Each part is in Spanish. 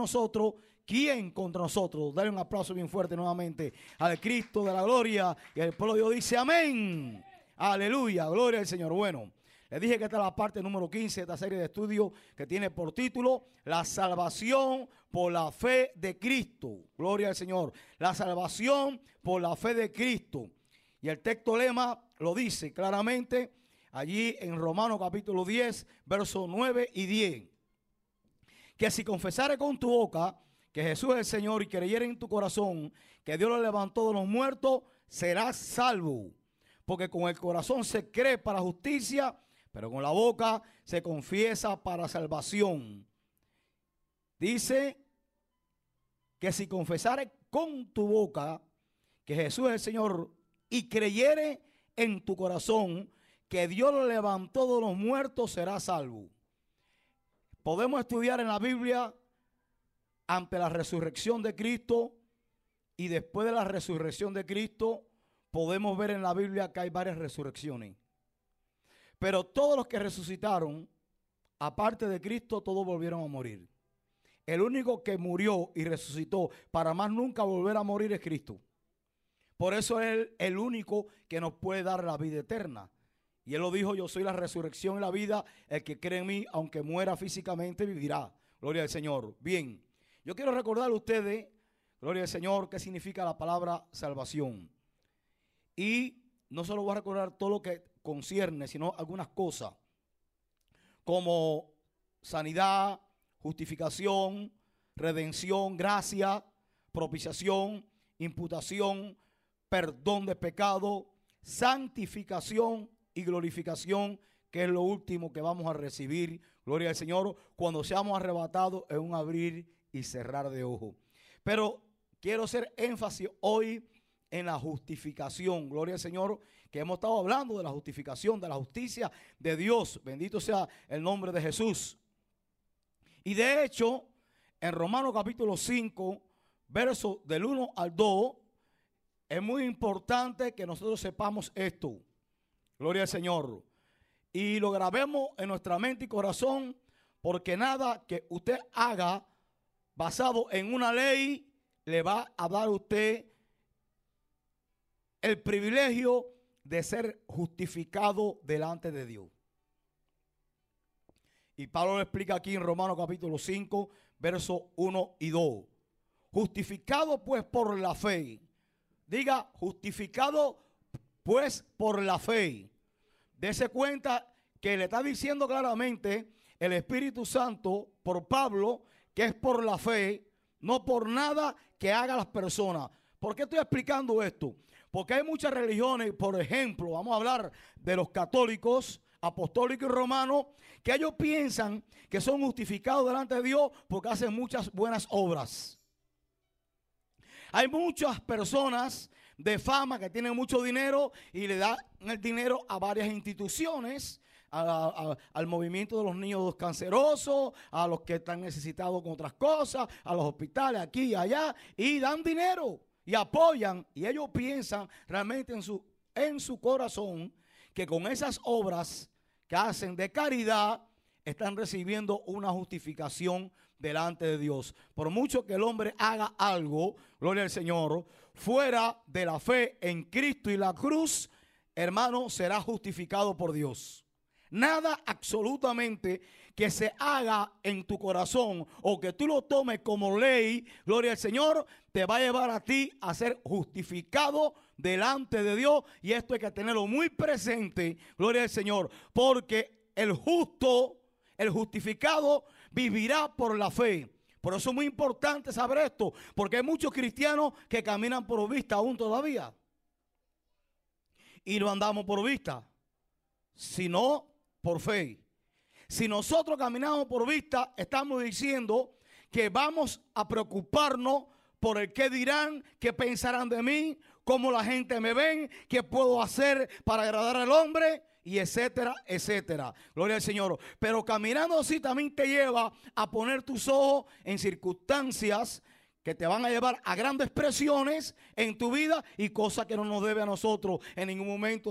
nosotros, ¿quién contra nosotros? Dale un aplauso bien fuerte nuevamente al Cristo de la gloria. Y el pueblo de Dios dice amén. Aleluya, gloria al Señor. Bueno, les dije que esta es la parte número 15 de esta serie de estudios que tiene por título La salvación por la fe de Cristo. Gloria al Señor. La salvación por la fe de Cristo. Y el texto lema lo dice claramente allí en Romanos capítulo 10, versos 9 y 10. Que si confesares con tu boca que Jesús es el Señor y creyere en tu corazón que Dios lo levantó de los muertos, serás salvo. Porque con el corazón se cree para justicia, pero con la boca se confiesa para salvación. Dice que si confesares con tu boca que Jesús es el Señor y creyere en tu corazón que Dios lo levantó de los muertos, serás salvo. Podemos estudiar en la Biblia ante la resurrección de Cristo y después de la resurrección de Cristo podemos ver en la Biblia que hay varias resurrecciones. Pero todos los que resucitaron, aparte de Cristo, todos volvieron a morir. El único que murió y resucitó para más nunca volver a morir es Cristo. Por eso es el único que nos puede dar la vida eterna. Y Él lo dijo, yo soy la resurrección y la vida, el que cree en mí, aunque muera físicamente, vivirá. Gloria al Señor. Bien, yo quiero recordarle a ustedes, gloria al Señor, qué significa la palabra salvación. Y no solo voy a recordar todo lo que concierne, sino algunas cosas, como sanidad, justificación, redención, gracia, propiciación, imputación, perdón de pecado, santificación y glorificación, que es lo último que vamos a recibir, gloria al Señor, cuando seamos arrebatados en un abrir y cerrar de ojos. Pero quiero hacer énfasis hoy en la justificación, gloria al Señor, que hemos estado hablando de la justificación, de la justicia de Dios, bendito sea el nombre de Jesús. Y de hecho, en Romanos capítulo 5, versos del 1 al 2, es muy importante que nosotros sepamos esto, gloria al Señor, y lo grabemos en nuestra mente y corazón, porque nada que usted haga basado en una ley le va a dar a usted el privilegio de ser justificado delante de Dios. Y Pablo lo explica aquí en Romanos capítulo 5, versos 1 y 2. Justificado pues por la fe. Diga, justificado pues por la fe. Dese cuenta que le está diciendo claramente el Espíritu Santo por Pablo que es por la fe, no por nada que hagan las personas. ¿Por qué estoy explicando esto? Porque hay muchas religiones, por ejemplo, vamos a hablar de los católicos, apostólicos y romanos, que ellos piensan que son justificados delante de Dios porque hacen muchas buenas obras. Hay muchas personas de fama que tienen mucho dinero y le dan el dinero a varias instituciones, al movimiento de los niños cancerosos, a los que están necesitados con otras cosas, a los hospitales aquí y allá, y dan dinero y apoyan, y ellos piensan realmente en su corazón que con esas obras que hacen de caridad están recibiendo una justificación delante de Dios. Por mucho que el hombre haga algo, gloria al Señor, fuera de la fe en Cristo y la cruz, hermano, será justificado por Dios. Nada absolutamente que se haga en tu corazón o que tú lo tomes como ley, gloria al Señor, te va a llevar a ti a ser justificado delante de Dios. Y esto hay que tenerlo muy presente, gloria al Señor, porque el justo, el justificado, vivirá por la fe. Por eso es muy importante saber esto, porque hay muchos cristianos que caminan por vista aún todavía. Y no andamos por vista, sino por fe. Si nosotros caminamos por vista, estamos diciendo que vamos a preocuparnos por el qué dirán, qué pensarán de mí, cómo la gente me ven, qué puedo hacer para agradar al hombre, y etcétera, etcétera. Gloria al Señor. Pero caminando así también te lleva a poner tus ojos en circunstancias que te van a llevar a grandes presiones en tu vida y cosas que no nos debe a nosotros en ningún momento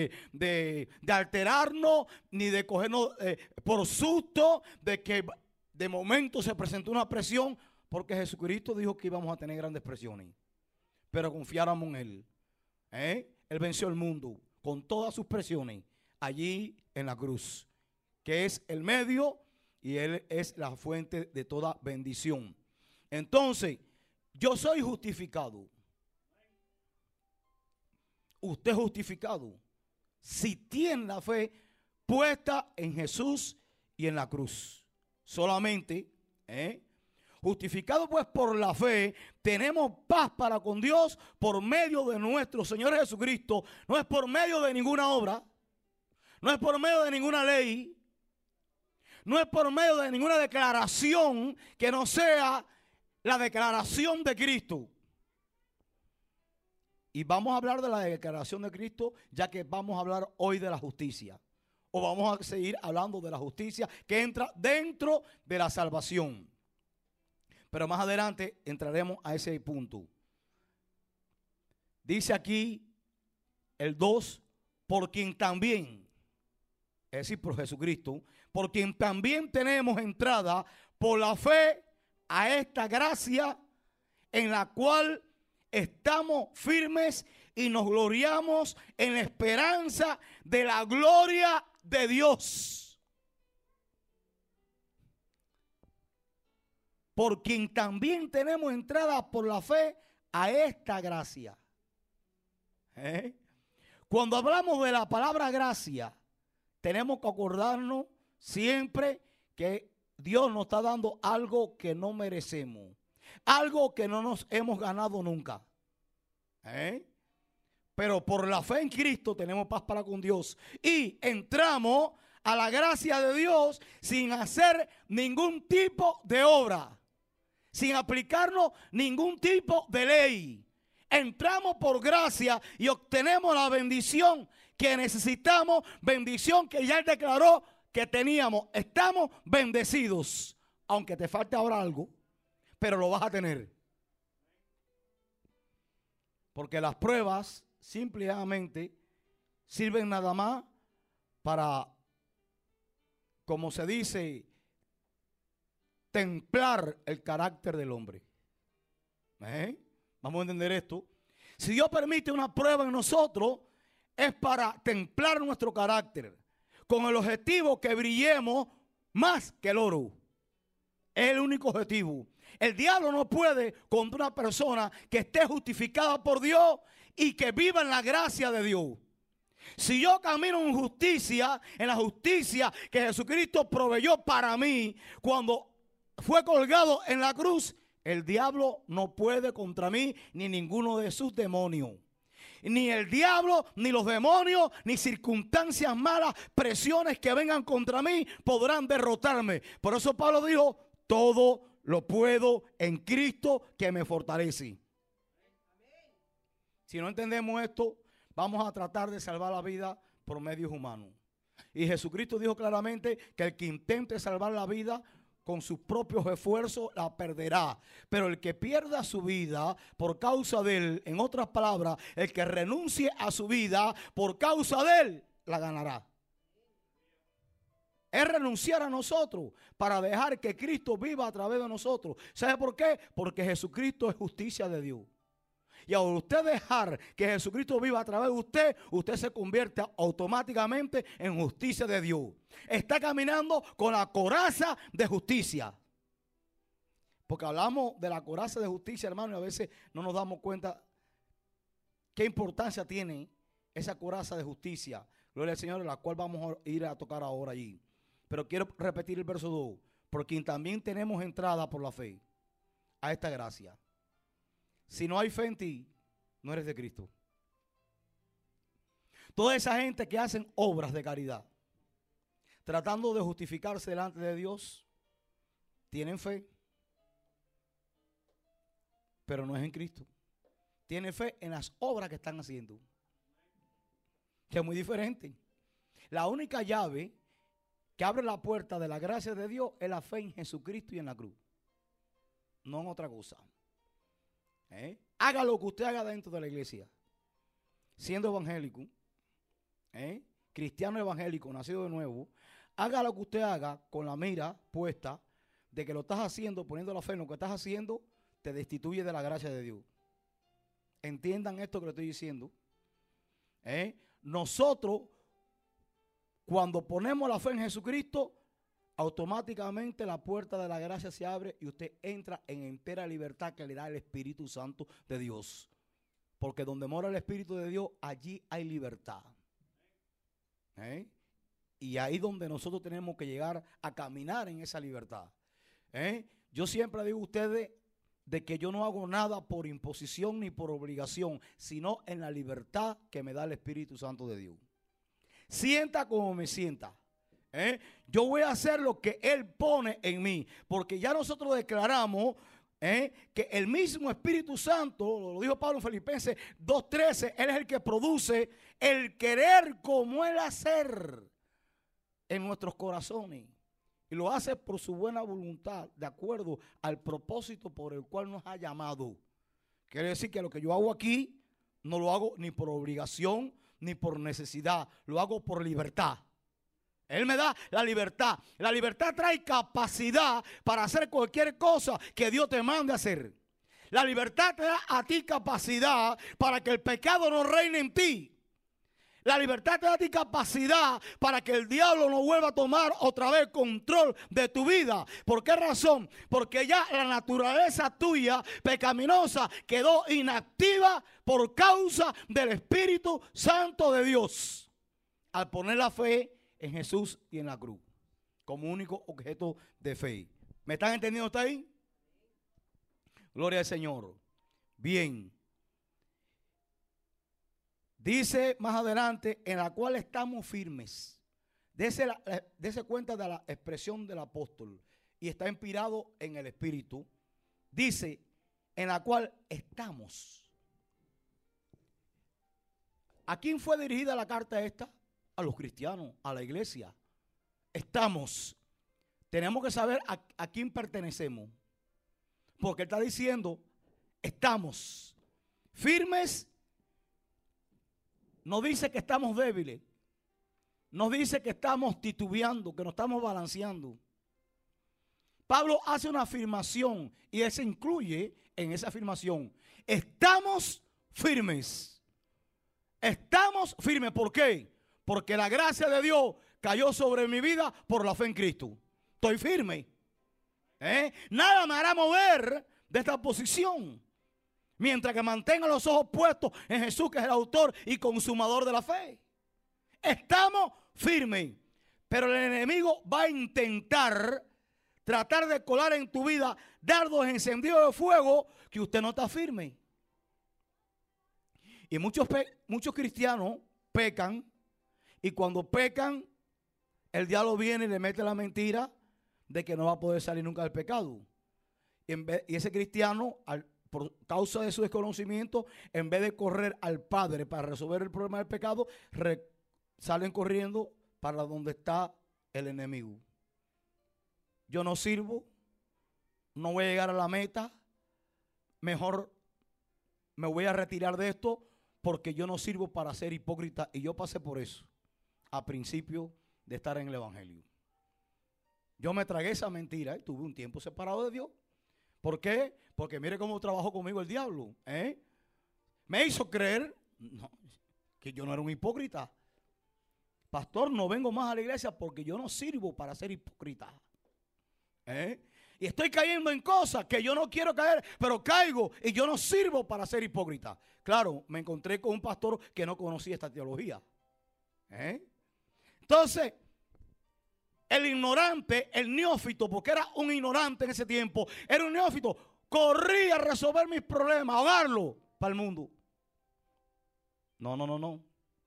de alterarnos ni de cogernos por susto de que De momento se presentó una presión porque Jesucristo dijo que íbamos a tener grandes presiones. Pero confiáramos en Él. Él venció el mundo con todas sus presiones allí en la cruz, que es el medio y Él es la fuente de toda bendición. Entonces, yo soy justificado. Usted es justificado si tiene la fe puesta en Jesús y en la cruz. Solamente, justificado pues por la fe, tenemos paz para con Dios por medio de nuestro Señor Jesucristo. No es por medio de ninguna obra, no es por medio de ninguna ley, no es por medio de ninguna declaración que no sea la declaración de Cristo. Y vamos a hablar de la declaración de Cristo, ya que vamos a hablar hoy de la justicia. O vamos a seguir hablando de la justicia que entra dentro de la salvación. Pero más adelante entraremos a ese punto. Dice aquí el 2, por quien también, es decir, por Jesucristo, por quien también tenemos entrada por la fe a esta gracia en la cual estamos firmes y nos gloriamos en la esperanza de la gloria de Dios. Por quien también tenemos entrada por la fe a esta gracia. Cuando hablamos de la palabra gracia, tenemos que acordarnos siempre que Dios nos está dando algo que no merecemos. Algo que no nos hemos ganado nunca. Pero por la fe en Cristo tenemos paz para con Dios. Y entramos a la gracia de Dios sin hacer ningún tipo de obra. Sin aplicarnos ningún tipo de ley. Entramos por gracia y obtenemos la bendición que necesitamos. Bendición que ya Él declaró que teníamos. Estamos bendecidos. Aunque te falte ahora algo, pero lo vas a tener. Porque las pruebas simplemente sirven nada más para, como se dice, templar el carácter del hombre. Vamos a entender esto. Si Dios permite una prueba en nosotros, es para templar nuestro carácter, con el objetivo que brillemos más que el oro. Es el único objetivo. El diablo no puede contra una persona que esté justificada por Dios y que viva en la gracia de Dios. Si yo camino en justicia, en la justicia que Jesucristo proveyó para mí cuando fue colgado en la cruz, el diablo no puede contra mí ni ninguno de sus demonios. Ni el diablo, ni los demonios, ni circunstancias malas, presiones que vengan contra mí podrán derrotarme. Por eso Pablo dijo, todo lo puedo en Cristo que me fortalece. Si no entendemos esto, vamos a tratar de salvar la vida por medios humanos. Y Jesucristo dijo claramente que el que intente salvar la vida con sus propios esfuerzos la perderá. Pero el que pierda su vida por causa de él, en otras palabras, el que renuncie a su vida por causa de él, la ganará. Es renunciar a nosotros para dejar que Cristo viva a través de nosotros. ¿Sabe por qué? Porque Jesucristo es justicia de Dios. Y al usted dejar que Jesucristo viva a través de usted, usted se convierte automáticamente en justicia de Dios. Está caminando con la coraza de justicia. Porque hablamos de la coraza de justicia, hermano, y a veces no nos damos cuenta qué importancia tiene esa coraza de justicia. Gloria al Señor, la cual vamos a ir a tocar ahora allí. Pero quiero repetir el verso 2. Por quien también tenemos entrada por la fe a esta gracia. Si no hay fe en ti, no eres de Cristo. Toda esa gente que hacen obras de caridad, tratando de justificarse delante de Dios, tienen fe, pero no es en Cristo. Tienen fe en las obras que están haciendo, que es muy diferente. La única llave que abre la puerta de la gracia de Dios es la fe en Jesucristo y en la cruz, no en otra cosa. Haga lo que usted haga dentro de la iglesia, siendo evangélico, cristiano evangélico, nacido de nuevo, haga lo que usted haga con la mira puesta de que lo estás haciendo, poniendo la fe en lo que estás haciendo, te destituye de la gracia de Dios. Entiendan esto que le estoy diciendo. Nosotros, cuando ponemos la fe en Jesucristo, automáticamente la puerta de la gracia se abre y usted entra en entera libertad que le da el Espíritu Santo de Dios. Porque donde mora el Espíritu de Dios, allí hay libertad. Y ahí donde nosotros tenemos que llegar a caminar en esa libertad. Yo siempre digo a ustedes de que yo no hago nada por imposición ni por obligación, sino en la libertad que me da el Espíritu Santo de Dios. Sienta como me sienta. Yo voy a hacer lo que Él pone en mí, porque ya nosotros declaramos que el mismo Espíritu Santo, lo dijo Pablo en Filipenses 2:13, Él es el que produce el querer como el hacer en nuestros corazones. Y lo hace por su buena voluntad, de acuerdo al propósito por el cual nos ha llamado. Quiere decir que lo que yo hago aquí, no lo hago ni por obligación, ni por necesidad. Lo hago por libertad. Él me da la libertad. La libertad trae capacidad para hacer cualquier cosa que Dios te mande a hacer. La libertad te da a ti capacidad para que el pecado no reine en ti. La libertad te da a ti capacidad para que el diablo no vuelva a tomar otra vez control de tu vida. ¿Por qué razón? Porque ya la naturaleza tuya pecaminosa quedó inactiva por causa del Espíritu Santo de Dios. Al poner la fe en Jesús y en la cruz como único objeto de fe. ¿Me están entendiendo hasta ahí? Gloria al Señor. Bien. Dice más adelante, en la cual estamos firmes. Dese cuenta de la expresión del apóstol. Y está inspirado en el Espíritu. Dice, en la cual estamos. ¿A quién fue dirigida la carta esta? A los cristianos, a la iglesia. Estamos. Tenemos que saber a quién pertenecemos. Porque está diciendo, estamos firmes. No dice que estamos débiles. No dice que estamos titubeando, que nos estamos balanceando. Pablo hace una afirmación y él se incluye en esa afirmación. Estamos firmes. Estamos firmes. ¿Por qué? Porque la gracia de Dios cayó sobre mi vida por la fe en Cristo. Estoy firme. Nada me hará mover de esta posición. Mientras que mantenga los ojos puestos en Jesús, que es el autor y consumador de la fe. Estamos firmes. Pero el enemigo va a intentar tratar de colar en tu vida dardos encendidos de fuego que usted no está firme. Y muchos cristianos pecan. Y cuando pecan, el diablo viene y le mete la mentira de que no va a poder salir nunca del pecado. Y ese cristiano, por causa de su desconocimiento, en vez de correr al Padre para resolver el problema del pecado, salen corriendo para donde está el enemigo. Yo no sirvo, no voy a llegar a la meta, mejor me voy a retirar de esto porque yo no sirvo para ser hipócrita. Y yo pasé por eso a principio de estar en el evangelio. Yo me tragué esa mentira y tuve un tiempo separado de Dios. ¿Por qué? Porque mire cómo trabajó conmigo el diablo. Me hizo creer que yo no era un hipócrita. Pastor, no vengo más a la iglesia porque yo no sirvo para ser hipócrita. Y estoy cayendo en cosas que yo no quiero caer, pero caigo y yo no sirvo para ser hipócrita. Claro, me encontré con un pastor que no conocía esta teología. Entonces, el ignorante, el neófito, porque era un ignorante en ese tiempo, era un neófito, corría a resolver mis problemas, a ahogarlo para el mundo. No.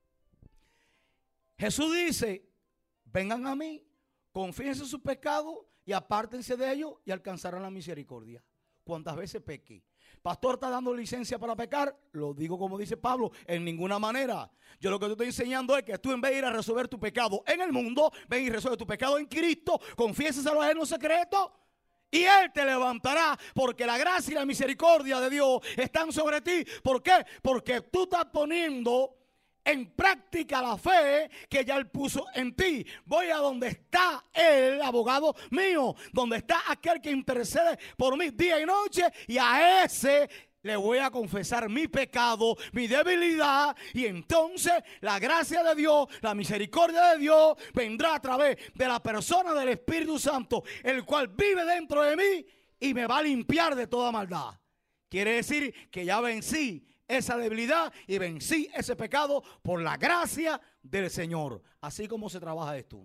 Jesús dice, vengan a mí, confíense en sus pecados y apártense de ellos y alcanzarán la misericordia. Cuantas veces peque. Pastor, ¿está dando licencia para pecar? Lo digo como dice Pablo, en ninguna manera. Yo lo que te estoy enseñando es que tú, en vez de ir a resolver tu pecado en el mundo, ven y resuelve tu pecado en Cristo, confiésaselo a Él en secreto y Él te levantará, porque la gracia y la misericordia de Dios están sobre ti. ¿Por qué? Porque tú estás poniendo en práctica la fe que ya Él puso en ti. Voy a donde está el abogado mío, donde está aquel que intercede por mí día y noche, y a ese le voy a confesar mi pecado, mi debilidad, y entonces la gracia de Dios, la misericordia de Dios vendrá a través de la persona del Espíritu Santo, el cual vive dentro de mí y me va a limpiar de toda maldad. Quiere decir que ya vencí esa debilidad y vencí ese pecado por la gracia del Señor. Así como se trabaja esto.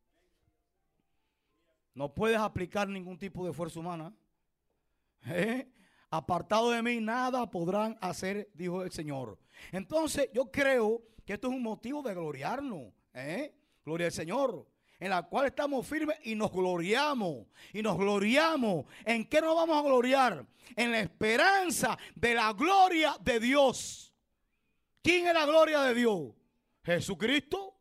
No puedes aplicar ningún tipo de fuerza humana. Apartado de mí nada podrán hacer, dijo el Señor. Entonces yo creo que esto es un motivo de gloriarnos. Gloria al Señor. En la cual estamos firmes y nos gloriamos. Y nos gloriamos. ¿En qué nos vamos a gloriar? En la esperanza de la gloria de Dios. ¿Quién es la gloria de Dios? Jesucristo.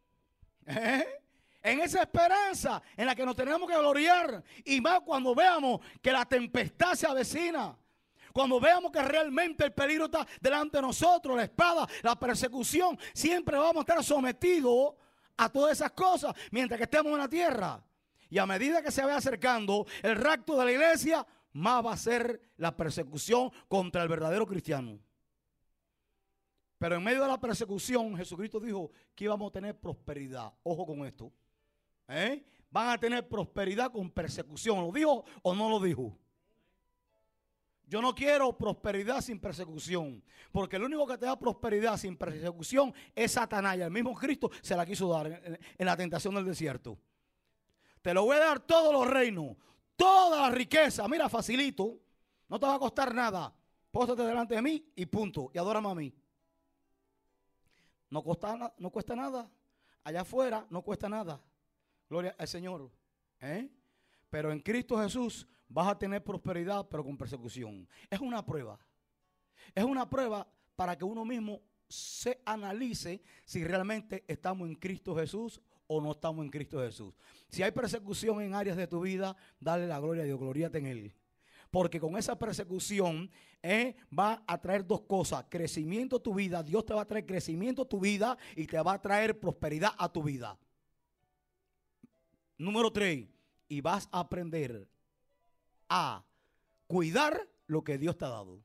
En esa esperanza en la que nos tenemos que gloriar. Y más cuando veamos que la tempestad se avecina. Cuando veamos que realmente el peligro está delante de nosotros, la espada, la persecución, siempre vamos a estar sometidos a todas esas cosas mientras que estemos en la tierra. Y a medida que se vaya acercando el rapto de la iglesia, más va a ser la persecución contra el verdadero cristiano. Pero en medio de la persecución, Jesucristo dijo que íbamos a tener prosperidad. Ojo con esto. Van a tener prosperidad con persecución. ¿Lo dijo o no lo dijo? Yo no quiero prosperidad sin persecución, porque el único que te da prosperidad sin persecución es Satanás. Y el mismo Cristo se la quiso dar en la tentación del desierto. Te lo voy a dar todos los reinos, toda la riqueza. Mira, facilito, no te va a costar nada. Póstate delante de mí y punto. Y adórame a mí. No cuesta nada. Allá afuera no cuesta nada. Gloria al Señor. Pero en Cristo Jesús vas a tener prosperidad, pero con persecución. Es una prueba. Es una prueba para que uno mismo se analice si realmente estamos en Cristo Jesús o no estamos en Cristo Jesús. Si hay persecución en áreas de tu vida, dale la gloria a Dios, gloríate en Él. Porque con esa persecución va a traer dos cosas: crecimiento a tu vida. Dios te va a traer crecimiento a tu vida y te va a traer prosperidad a tu vida. Número 3, y vas a aprender a cuidar lo que Dios te ha dado.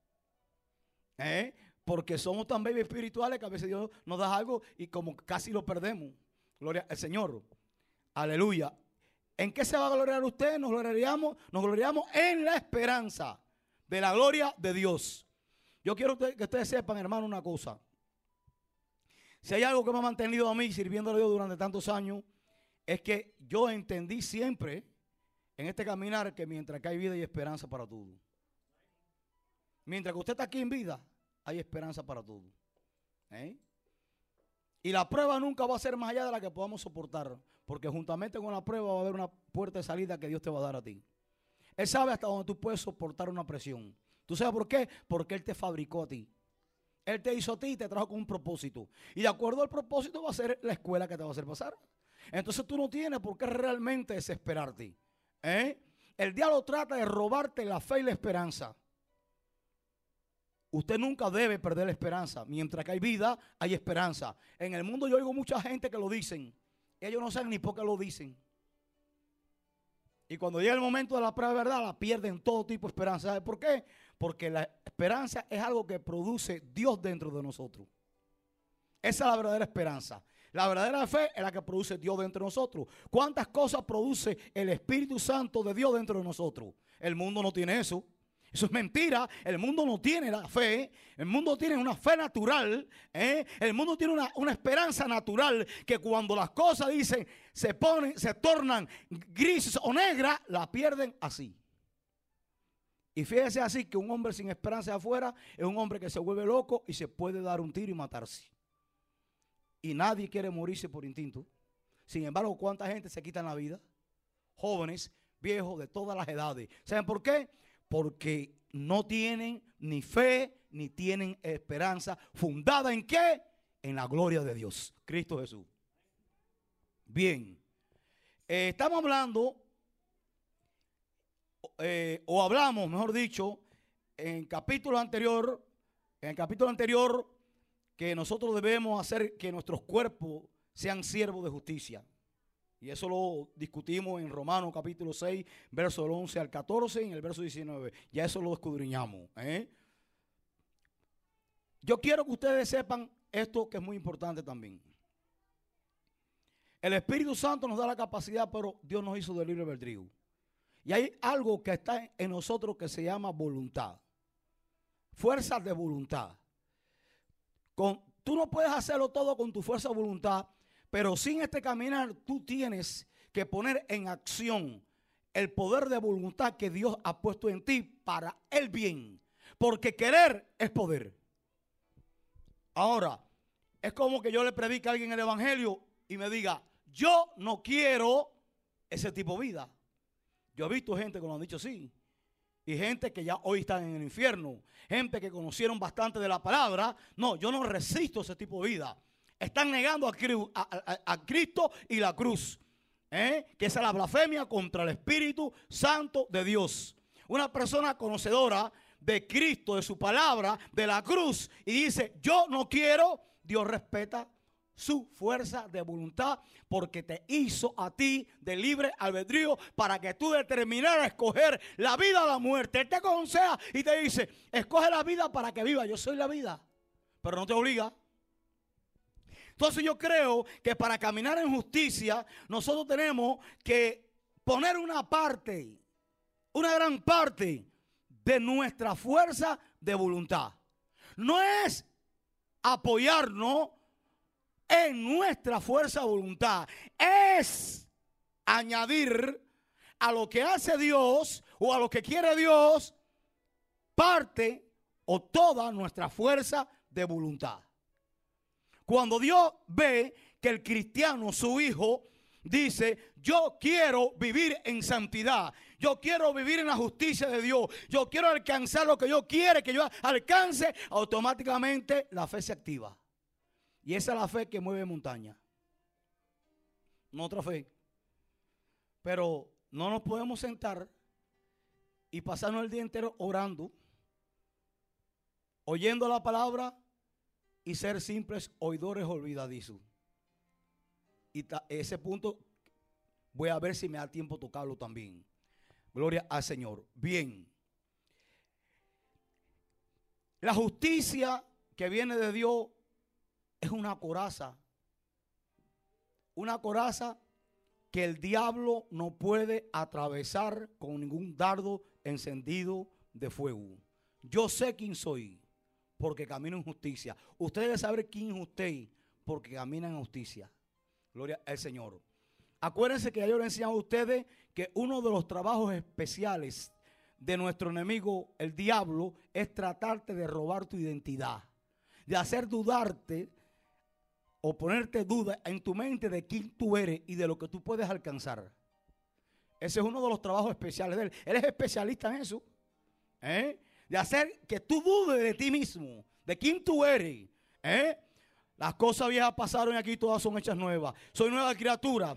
Porque somos tan baby espirituales que a veces Dios nos da algo y como casi lo perdemos. Gloria al Señor. Aleluya. ¿En qué se va a gloriar usted? Nos gloriamos en la esperanza de la gloria de Dios. Yo quiero que ustedes sepan, hermano, una cosa. Si hay algo que me ha mantenido a mí sirviéndole a Dios durante tantos años, es que yo entendí siempre en este caminar que mientras que hay vida hay esperanza para todo. Mientras que usted está aquí en vida, hay esperanza para todo. Y la prueba nunca va a ser más allá de la que podamos soportar, porque juntamente con la prueba va a haber una puerta de salida que Dios te va a dar a ti. Él sabe hasta dónde tú puedes soportar una presión. ¿Tú sabes por qué? Porque Él te fabricó a ti. Él te hizo a ti y te trajo con un propósito. Y de acuerdo al propósito va a ser la escuela que te va a hacer pasar. Entonces tú no tienes por qué realmente desesperarte. El diablo trata de robarte la fe y la esperanza. Usted nunca debe perder la esperanza. Mientras que hay vida, hay esperanza. En el mundo yo oigo mucha gente que lo dicen. Ellos no saben ni por qué lo dicen. Y cuando llega el momento de la prueba de verdad, la pierden todo tipo de esperanza. ¿Sabe por qué? Porque la esperanza es algo que produce Dios dentro de nosotros. Esa es la verdadera esperanza. La verdadera fe es la que produce Dios dentro de nosotros. ¿Cuántas cosas produce el Espíritu Santo de Dios dentro de nosotros? El mundo no tiene eso. Eso es mentira. El mundo no tiene la fe. El mundo tiene una fe natural. El mundo tiene una esperanza natural que cuando las cosas dicen se tornan grises o negras, la pierden así. Y fíjese así que un hombre sin esperanza afuera es un hombre que se vuelve loco y se puede dar un tiro y matarse. Y nadie quiere morirse por instinto. Sin embargo, ¿cuánta gente se quita la vida? Jóvenes, viejos, de todas las edades. ¿Saben por qué? Porque no tienen ni fe, ni tienen esperanza. ¿Fundada en qué? En la gloria de Dios, Cristo Jesús. Bien. Estamos hablando, o hablamos, mejor dicho, en el capítulo anterior, que nosotros debemos hacer que nuestros cuerpos sean siervos de justicia. Y eso lo discutimos en Romanos capítulo 6, verso del 11 al 14, y en el verso 19. Ya eso lo escudriñamos. Yo quiero que ustedes sepan esto, que es muy importante también. El Espíritu Santo nos da la capacidad, pero Dios nos hizo de libre albedrío. Y hay algo que está en nosotros que se llama voluntad. Fuerza de voluntad. Tú no puedes hacerlo todo con tu fuerza de voluntad, pero sin este caminar tú tienes que poner en acción el poder de voluntad que Dios ha puesto en ti para el bien. Porque querer es poder. Ahora, es como que yo le predique a alguien el evangelio y me diga, yo no quiero ese tipo de vida. Yo he visto gente que lo han dicho así. Y gente que ya hoy están en el infierno. Gente que conocieron bastante de la palabra. No, yo no resisto ese tipo de vida. Están negando a Cristo y la cruz. Que es la blasfemia contra el Espíritu Santo de Dios. Una persona conocedora de Cristo, de su palabra, de la cruz, y dice, yo no quiero, Dios respeta su fuerza de voluntad, porque te hizo a ti de libre albedrío para que tú determinaras escoger la vida o la muerte. Él te aconseja y te dice, escoge la vida para que viva. Yo soy la vida, pero no te obliga. Entonces yo creo que para caminar en justicia, nosotros tenemos que poner una parte, una gran parte de nuestra fuerza de voluntad. No es apoyarnos en nuestra fuerza de voluntad, es añadir a lo que hace Dios o a lo que quiere Dios parte o toda nuestra fuerza de voluntad. Cuando Dios ve que el cristiano, su hijo, dice, yo quiero vivir en santidad, yo quiero vivir en la justicia de Dios, yo quiero alcanzar lo que Dios quiere que yo alcance, automáticamente la fe se activa. Y esa es la fe que mueve montaña. No otra fe. Pero no nos podemos sentar y pasarnos el día entero orando, oyendo la palabra y ser simples oidores olvidadizos. Y ese punto voy a ver si me da tiempo tocarlo también. Gloria al Señor. Bien. La justicia que viene de Dios es una coraza. Una coraza que el diablo no puede atravesar con ningún dardo encendido de fuego. Yo sé quién soy porque camino en justicia. Usted debe saber quién es usted porque camina en justicia. Gloria al Señor. Acuérdense que yo les he enseñado a ustedes que uno de los trabajos especiales de nuestro enemigo, el diablo, es tratarte de robar tu identidad, de hacer dudarte o ponerte duda en tu mente de quién tú eres y de lo que tú puedes alcanzar. Ese es uno de los trabajos especiales de él. Él es especialista en eso. De hacer que tú dudes de ti mismo, de quién tú eres. Las cosas viejas pasaron y aquí todas son hechas nuevas. Soy nueva criatura.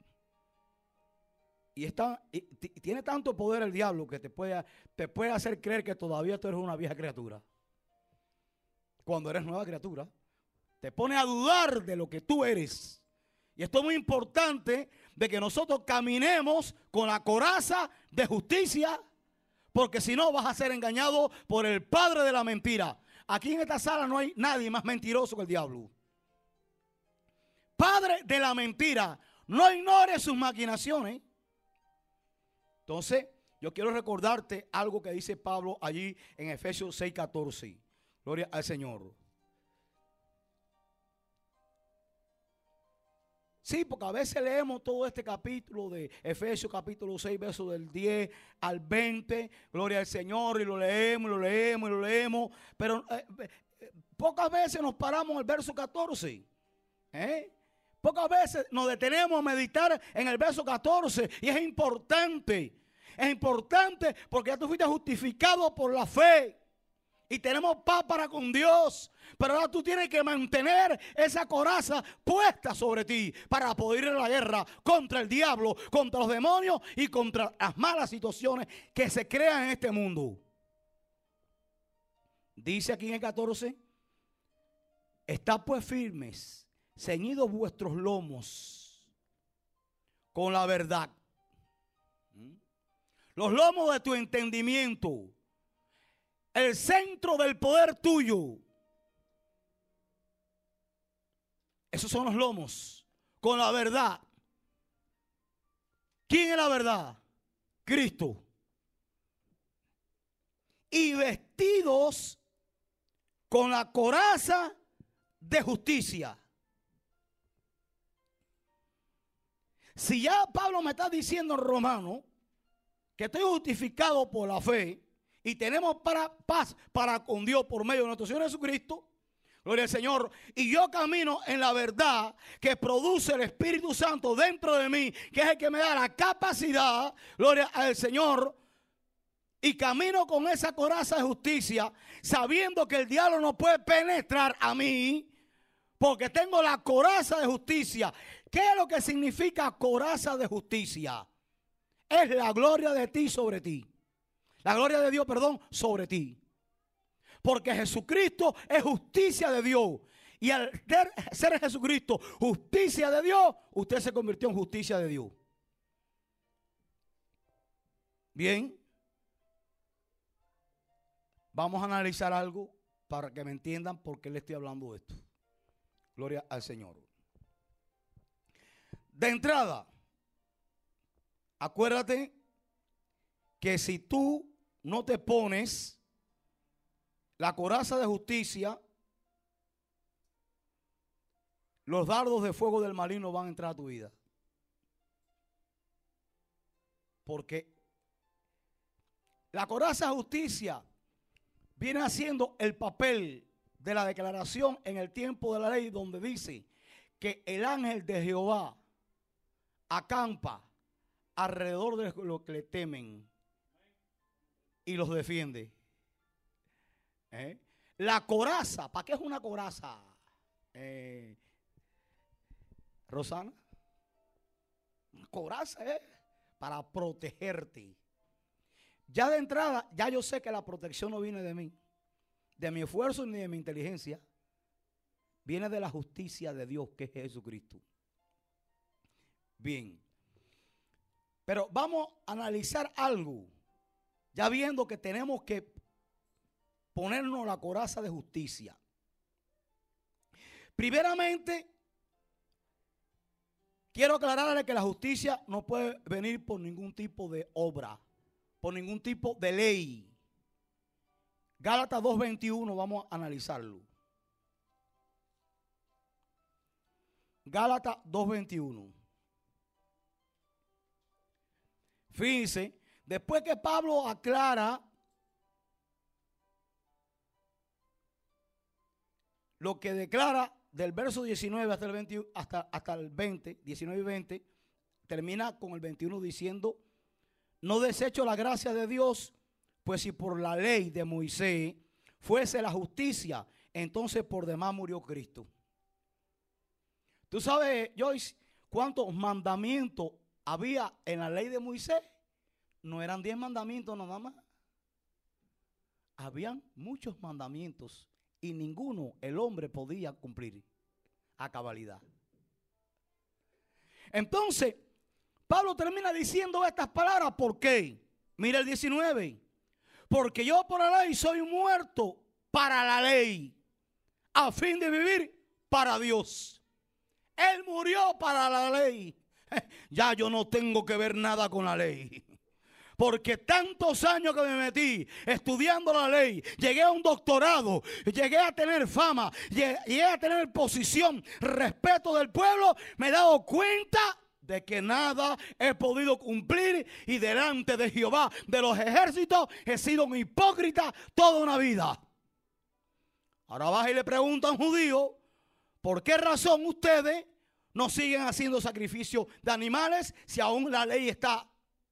Y tiene tanto poder el diablo que te puede hacer creer que todavía tú eres una vieja criatura. Cuando eres nueva criatura. Te pone a dudar de lo que tú eres. Y esto es muy importante de que nosotros caminemos con la coraza de justicia, porque si no vas a ser engañado por el padre de la mentira. Aquí en esta sala no hay nadie más mentiroso que el diablo. Padre de la mentira, no ignores sus maquinaciones. Entonces, yo quiero recordarte algo que dice Pablo allí en Efesios 6:14. Gloria al Señor. Sí, porque a veces leemos todo este capítulo de Efesios capítulo 6, versos del 10 al 20, gloria al Señor, y lo leemos, y lo leemos, y lo leemos, pero pocas veces nos paramos en el verso 14. Pocas veces nos detenemos a meditar en el verso 14, y es importante porque ya tú fuiste justificado por la fe. Y tenemos paz para con Dios. Pero ahora tú tienes que mantener esa coraza puesta sobre ti para poder ir a la guerra contra el diablo, contra los demonios y contra las malas situaciones que se crean en este mundo. Dice aquí en el 14 Estad pues firmes, ceñidos vuestros lomos con la verdad. Los lomos de tu entendimiento, el centro del poder tuyo. Esos son los lomos, con la verdad. ¿Quién es la verdad? Cristo. Y vestidos con la coraza de justicia. Si ya Pablo me está diciendo en Romano que estoy justificado por la fe y tenemos paz para con Dios por medio de nuestro Señor Jesucristo, gloria al Señor, y yo camino en la verdad que produce el Espíritu Santo dentro de mí, que es el que me da la capacidad, gloria al Señor, y camino con esa coraza de justicia, sabiendo que el diablo no puede penetrar a mí, porque tengo la coraza de justicia. ¿Qué es lo que significa coraza de justicia? Es la gloria de ti sobre ti. La gloria de Dios, perdón, sobre ti. Porque Jesucristo es justicia de Dios. Y al ser Jesucristo justicia de Dios, usted se convirtió en justicia de Dios. Bien. Vamos a analizar algo para que me entiendan por qué le estoy hablando de esto. Gloria al Señor. De entrada, acuérdate que si tú no te pones la coraza de justicia, los dardos de fuego del maligno van a entrar a tu vida. Porque la coraza de justicia viene haciendo el papel de la declaración en el tiempo de la ley, donde dice que el ángel de Jehová acampa alrededor de los que le temen y los defiende. La coraza, ¿para qué es una coraza? Rosana, una coraza es para protegerte. Ya de entrada, ya yo sé que la protección no viene de mí, de mi esfuerzo ni de mi inteligencia. Viene de la justicia de Dios, que es Jesucristo. Bien. Pero vamos a analizar algo. Ya viendo que tenemos que ponernos la coraza de justicia. Primeramente, quiero aclararle que la justicia no puede venir por ningún tipo de obra, por ningún tipo de ley. Gálatas 2:21, vamos a analizarlo. Gálatas 2:21. Fíjense, después que Pablo aclara lo que declara del verso 19 hasta el 20, hasta el 20, 19 y 20, termina con el 21 diciendo: no desecho la gracia de Dios, pues si por la ley de Moisés fuese la justicia, entonces por demás murió Cristo. ¿Tú sabes, Joyce, cuántos mandamientos había en la ley de Moisés? No eran 10 mandamientos nada más. Habían muchos mandamientos y ninguno el hombre podía cumplir a cabalidad. Entonces, Pablo termina diciendo estas palabras. ¿Por qué? Mira el 19. Porque yo por la ley soy muerto para la ley, a fin de vivir para Dios. Él murió para la ley. Ya yo no tengo que ver nada con la ley. Porque tantos años que me metí estudiando la ley, llegué a un doctorado, llegué a tener fama, llegué a tener posición, respeto del pueblo, me he dado cuenta de que nada he podido cumplir y delante de Jehová de los ejércitos he sido un hipócrita toda una vida. Ahora baja y le pregunta a un judío: ¿por qué razón ustedes no siguen haciendo sacrificio de animales si aún la ley está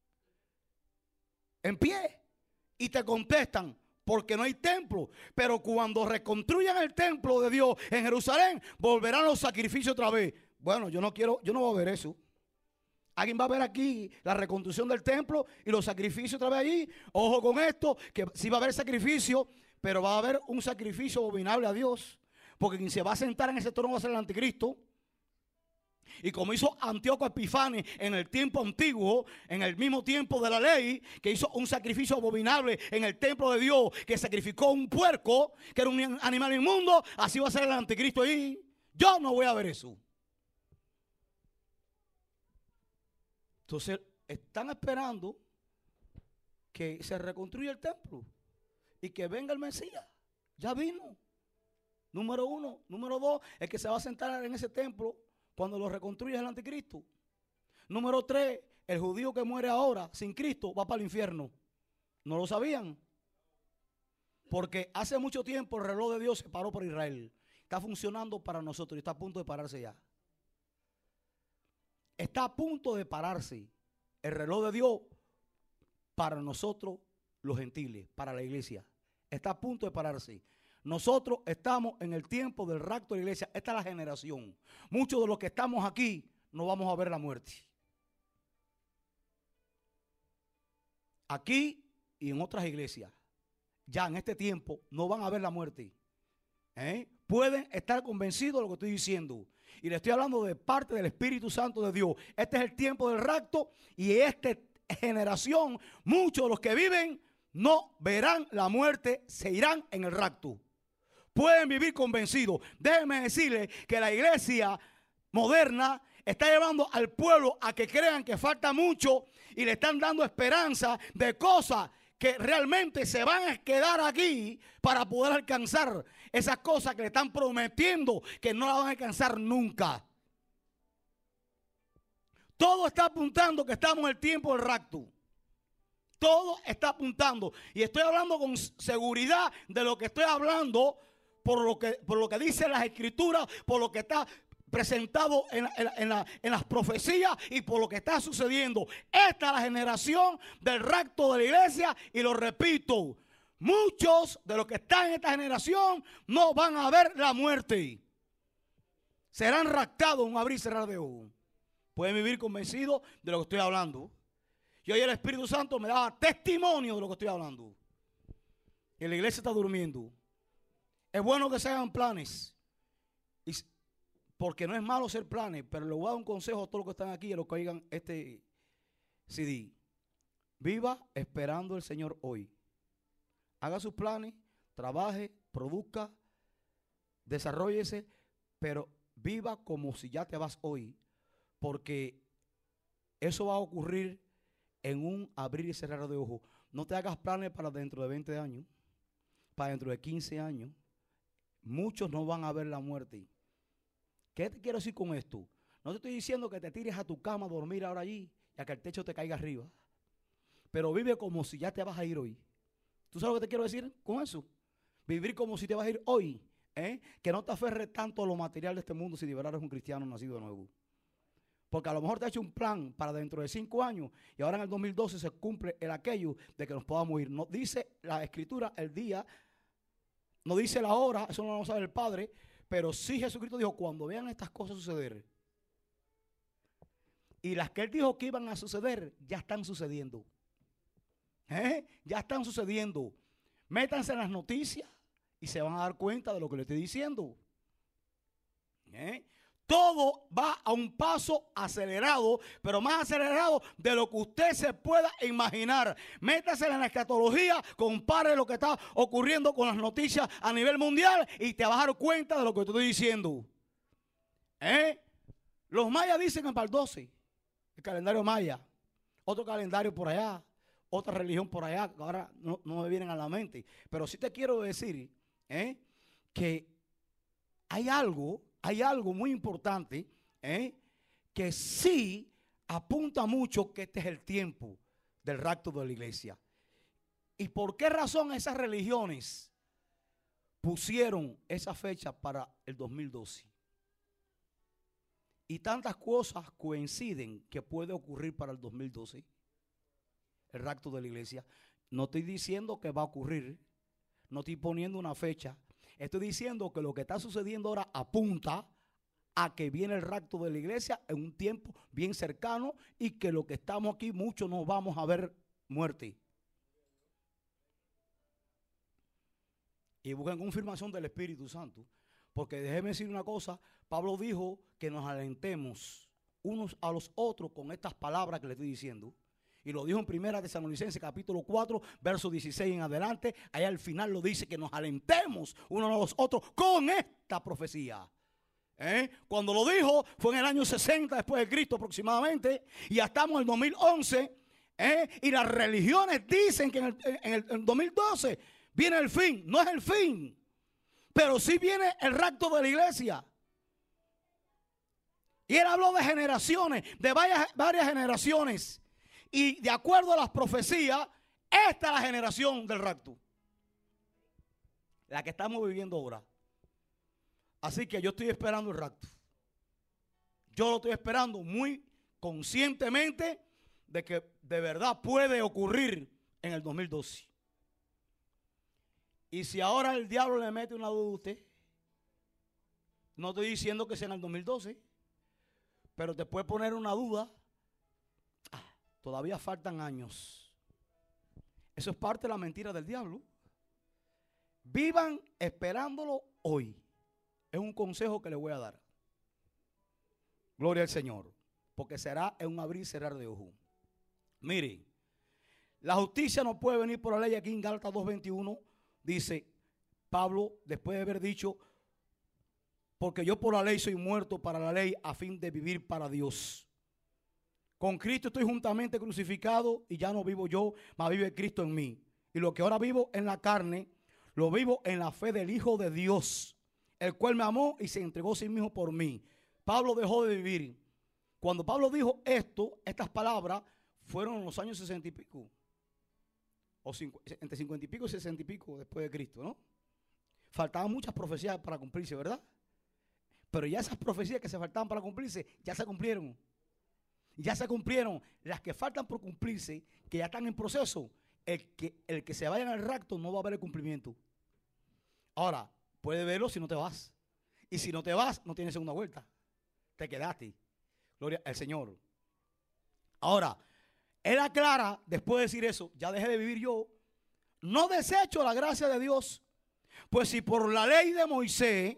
en pie? Y te contestan: porque no hay templo. Pero cuando reconstruyan el templo de Dios en Jerusalén, volverán los sacrificios otra vez. Bueno, yo no voy a ver eso. ¿Alguien va a ver aquí la reconstrucción del templo y los sacrificios otra vez allí? Ojo con esto, que sí va a haber sacrificio, pero va a haber un sacrificio abominable a Dios. porque quien se va a sentar en ese trono va a ser el anticristo. Y como hizo Antíoco Epifanes en el tiempo antiguo, en el mismo tiempo de la ley, que hizo un sacrificio abominable en el templo de Dios, que sacrificó un puerco, que era un animal inmundo, así va a ser el anticristo ahí. Yo no voy a ver eso. Entonces, están esperando que se reconstruya el templo y que venga el Mesías. Ya vino. Número uno. Número dos, el que se va a sentar en ese templo cuando lo reconstruya es el anticristo. Número tres, el judío que muere ahora sin Cristo va para el infierno. ¿No lo sabían? Porque hace mucho tiempo el reloj de Dios se paró por Israel. Está funcionando para nosotros y está a punto de pararse ya. Está a punto de pararse el reloj de Dios para nosotros los gentiles, para la iglesia. Está a punto de pararse. Nosotros estamos en el tiempo del rapto de la iglesia. Esta es la generación. Muchos de los que estamos aquí no vamos a ver la muerte. Aquí y en otras iglesias, ya en este tiempo no van a ver la muerte. Pueden estar convencidos de lo que estoy diciendo. Y le estoy hablando de parte del Espíritu Santo de Dios. Este es el tiempo del rapto y esta generación, muchos de los que viven no verán la muerte, se irán en el rapto. Pueden vivir convencidos. Déjenme decirles que la iglesia moderna está llevando al pueblo a que crean que falta mucho y le están dando esperanza de cosas que realmente se van a quedar aquí para poder alcanzar esas cosas que le están prometiendo que no las van a alcanzar nunca. Todo está apuntando que estamos en el tiempo del rapto. Todo está apuntando. Y estoy hablando con seguridad de lo que estoy hablando por lo que dicen las escrituras, por lo que está presentado en las profecías y por lo que está sucediendo. Esta es la generación del rapto de la iglesia y lo repito, muchos de los que están en esta generación no van a ver la muerte. Serán raptados en un abrir y cerrar de ojos. Pueden vivir convencidos de lo que estoy hablando. Y hoy el Espíritu Santo me daba testimonio de lo que estoy hablando. Y la iglesia está durmiendo. Es bueno que se hagan planes. Porque no es malo hacer planes, pero le voy a dar un consejo a todos los que están aquí y a los que oigan este CD. Viva esperando al Señor hoy. Haga sus planes, trabaje, produzca, desarróllese, pero viva como si ya te vas hoy. Porque eso va a ocurrir en un abrir y cerrar de ojos. No te hagas planes para dentro de 20 años, para dentro de 15 años. Muchos no van a ver la muerte. ¿Qué te quiero decir con esto? No te estoy diciendo que te tires a tu cama a dormir ahora allí y a que el techo te caiga arriba. Pero vive como si ya te vas a ir hoy. ¿Tú sabes lo que te quiero decir con eso? Vivir como si te vas a ir hoy. Que no te aferres tanto a lo material de este mundo si de verdad eres un cristiano nacido de nuevo. Porque a lo mejor te has hecho un plan para dentro de 5 años y ahora en el 2012 se cumple el aquello de que nos podamos ir. No dice la Escritura el día, no dice la hora, eso no lo sabe el Padre, pero sí Jesucristo dijo, cuando vean estas cosas suceder, y las que Él dijo que iban a suceder, ya están sucediendo. Ya están sucediendo. Métanse en las noticias y se van a dar cuenta de lo que le estoy diciendo. Todo va a un paso acelerado, pero más acelerado de lo que usted se pueda imaginar. Métase en la escatología, compare lo que está ocurriendo con las noticias a nivel mundial y te vas a dar cuenta de lo que te estoy diciendo. Los mayas dicen para el 12, el calendario maya, otro calendario por allá, otra religión por allá, que ahora no me vienen a la mente. Pero sí te quiero decir que hay algo muy importante que sí apunta mucho que este es el tiempo del rapto de la iglesia. ¿Y por qué razón esas religiones pusieron esa fecha para el 2012? Y tantas cosas coinciden que puede ocurrir para el 2012, el rapto de la iglesia. No estoy diciendo que va a ocurrir, no estoy poniendo una fecha. Estoy diciendo que lo que está sucediendo ahora apunta a que viene el rapto de la iglesia en un tiempo bien cercano y que lo que estamos aquí muchos nos vamos a ver muerte. Y busquen confirmación del Espíritu Santo, Porque déjeme decir una cosa, Pablo dijo que nos alentemos unos a los otros con estas palabras que le estoy diciendo. Y lo dijo en 1 Tesalonicenses capítulo 4, verso 16 en adelante. Allá al final lo dice que nos alentemos unos a los otros con esta profecía. Cuando lo dijo fue en el año 60 después de Cristo aproximadamente. Y ya estamos en el 2011. Y las religiones dicen que en el 2012 viene el fin. No es el fin, pero sí viene el rapto de la iglesia. Y él habló de generaciones, de varias generaciones. Y de acuerdo a las profecías, esta es la generación del rapto, la que estamos viviendo ahora. Así que yo estoy esperando el rapto. Yo lo estoy esperando muy conscientemente de que de verdad puede ocurrir en el 2012. Y si ahora el diablo le mete una duda a usted, no estoy diciendo que sea en el 2012, pero te puede poner una duda. Todavía faltan años. Eso es parte de la mentira del diablo. Vivan esperándolo hoy. Es un consejo que les voy a dar. Gloria al Señor. Porque será en un abrir y cerrar de ojos. Mire, la justicia no puede venir por la ley. Aquí en Gálatas 2:21 dice Pablo, después de haber dicho, porque yo por la ley soy muerto para la ley a fin de vivir para Dios. Con Cristo estoy juntamente crucificado y ya no vivo yo, mas vive Cristo en mí. Y lo que ahora vivo en la carne, lo vivo en la fe del Hijo de Dios, el cual me amó y se entregó a sí mismo por mí. Pablo dejó de vivir. Cuando Pablo dijo esto, estas palabras fueron en los años 60 y pico. O entre 50 y pico y 60 y pico después de Cristo, ¿no? Faltaban muchas profecías para cumplirse, ¿verdad? Pero ya esas profecías que se faltaban para cumplirse, ya se cumplieron. Ya se cumplieron. Las que faltan por cumplirse, que ya están en proceso, el que se vaya al rapto no va a ver el cumplimiento. Ahora, puede verlo si no te vas. Y si no te vas, no tienes segunda vuelta. Te quedaste. Gloria al Señor. Ahora, él aclara, después de decir eso, ya dejé de vivir yo. No desecho la gracia de Dios. Pues si por la ley de Moisés,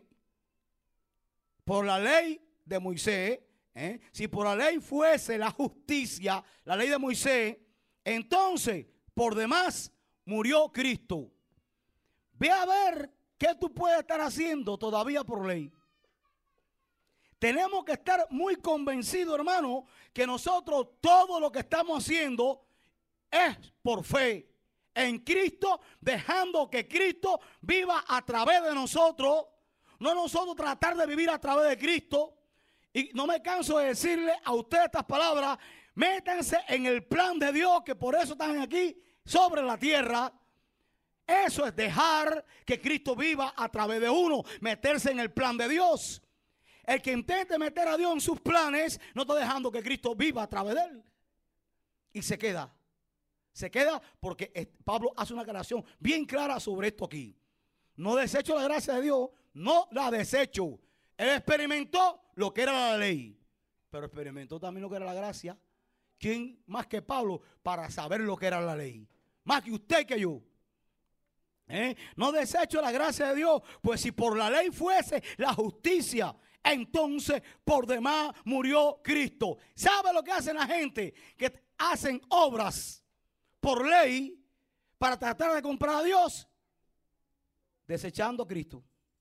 si por la ley fuese la justicia, la ley de Moisés, entonces por demás murió Cristo. Ve a ver qué tú puedes estar haciendo todavía por ley. Tenemos que estar muy convencidos, hermano, que nosotros todo lo que estamos haciendo es por fe en Cristo, dejando que Cristo viva a través de nosotros. No nosotros tratar de vivir a través de Cristo. Y no me canso de decirle a ustedes estas palabras. Métanse en el plan de Dios, que por eso están aquí sobre la tierra. Eso es dejar que Cristo viva a través de uno. Meterse en el plan de Dios. El que intente meter a Dios en sus planes no está dejando que Cristo viva a través de él. Y se queda. Se queda porque Pablo hace una aclaración bien clara sobre esto aquí. No desecho la gracia de Dios. No la desecho. Él experimentó lo que era la ley, pero experimentó también lo que era la gracia. ¿Quién más que Pablo para saber lo que era la ley? Más que usted que yo. No desecho la gracia de Dios, pues si por la ley fuese la justicia, entonces por demás murió Cristo. ¿Sabe lo que hacen la gente? Que hacen obras por ley para tratar de comprar a Dios, desechando a Cristo.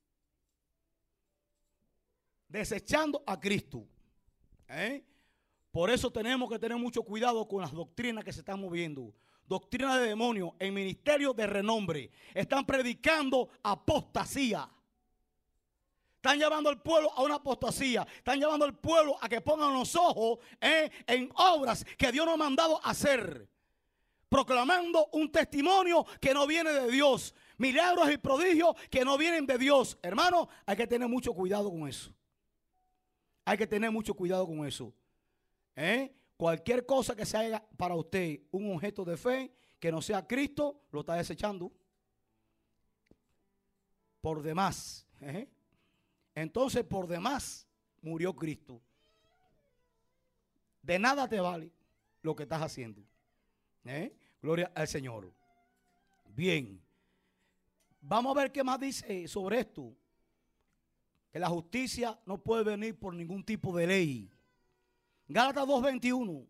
Desechando a Cristo. Por eso tenemos que tener mucho cuidado con las doctrinas que se están moviendo. Doctrinas de demonios en ministerios de renombre. Están predicando apostasía. Están llevando al pueblo a una apostasía. Están llevando al pueblo a que pongan los ojos en obras que Dios nos ha mandado a hacer. Proclamando un testimonio que no viene de Dios. Milagros y prodigios que no vienen de Dios. Hermano, hay que tener mucho cuidado con eso. Hay que tener mucho cuidado con eso. Cualquier cosa que se haga para usted un objeto de fe que no sea Cristo, lo está desechando. Por demás. Entonces, por demás murió Cristo. De nada te vale lo que estás haciendo. Gloria al Señor. Bien. Vamos a ver qué más dice sobre esto. que la justicia no puede venir por ningún tipo de ley. Gálatas 2:21.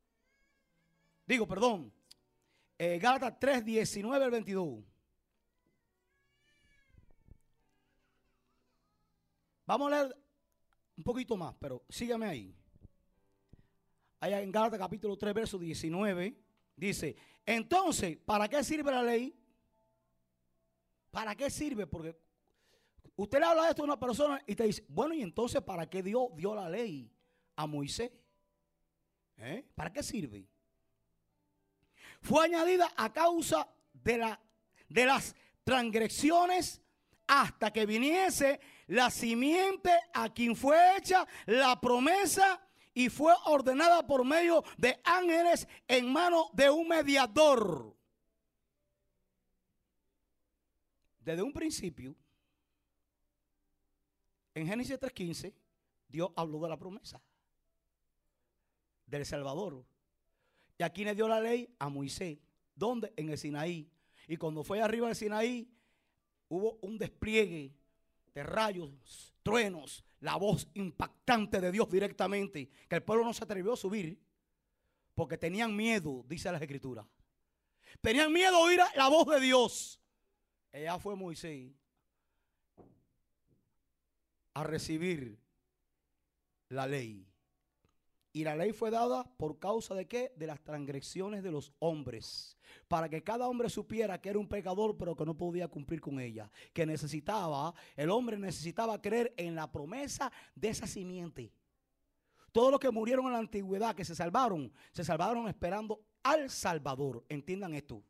Gálatas 3:19 al 22. Vamos a leer un poquito más, pero sígame ahí. Allá en Gálatas capítulo 3, verso 19, dice: entonces, ¿para qué sirve la ley? ¿Para qué sirve? Porque usted le habla de esto a una persona y te dice, bueno, y entonces, ¿para qué Dios dio la ley a Moisés? ¿Para qué sirve? Fue añadida a causa de las transgresiones hasta que viniese la simiente a quien fue hecha la promesa y fue ordenada por medio de ángeles en mano de un mediador. Desde un principio, en Génesis 3:15, Dios habló de la promesa del Salvador. ¿Y a quién le dio la ley? A Moisés. ¿Dónde? En el Sinaí. Y cuando fue arriba del Sinaí, hubo un despliegue de rayos, truenos, la voz impactante de Dios directamente, que el pueblo no se atrevió a subir porque tenían miedo, dice las Escrituras. Tenían miedo a oír la voz de Dios. Allá fue Moisés a recibir la ley. Y la ley fue dada por causa de ¿qué? De las transgresiones de los hombres. Para que cada hombre supiera que era un pecador, pero que no podía cumplir con ella. Que el hombre necesitaba creer en la promesa de esa simiente. Todos los que murieron en la antigüedad, que se salvaron esperando al Salvador. Entiendan esto.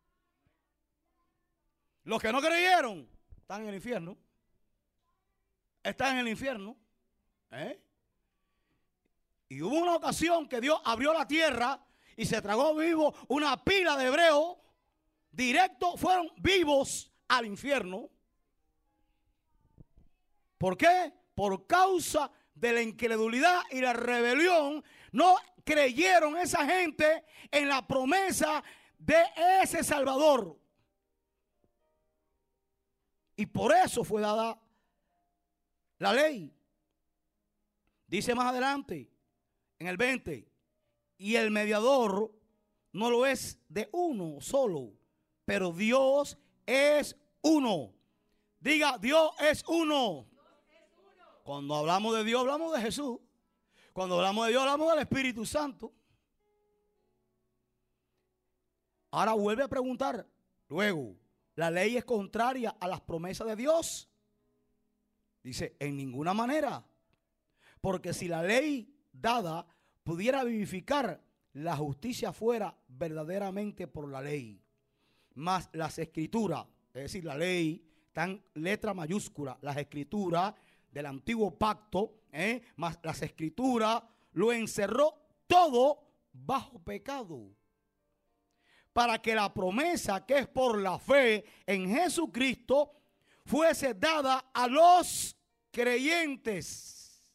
Los que no creyeron están en el infierno. Están en el infierno. Y hubo una ocasión que Dios abrió la tierra y se tragó vivo una pila de hebreos. Directo fueron vivos al infierno. ¿Por qué? Por causa de la incredulidad y la rebelión. No creyeron esa gente en la promesa de ese Salvador. Y por eso fue dada la ley. Dice más adelante, en el 20, y el mediador no lo es de uno solo, pero Dios es uno. Diga, Dios es uno. Cuando hablamos de Dios, hablamos de Jesús. Cuando hablamos de Dios, hablamos del Espíritu Santo. Ahora vuelve a preguntar, luego, ¿la ley es contraria a las promesas de Dios? Dice, en ninguna manera. Porque si la ley dada pudiera vivificar, la justicia fuera verdaderamente por la ley. Mas las escrituras, es decir, la ley, están letra mayúscula, las escrituras del antiguo pacto, más las escrituras lo encerró todo bajo pecado. Para que la promesa que es por la fe en Jesucristo fuese dada a los creyentes.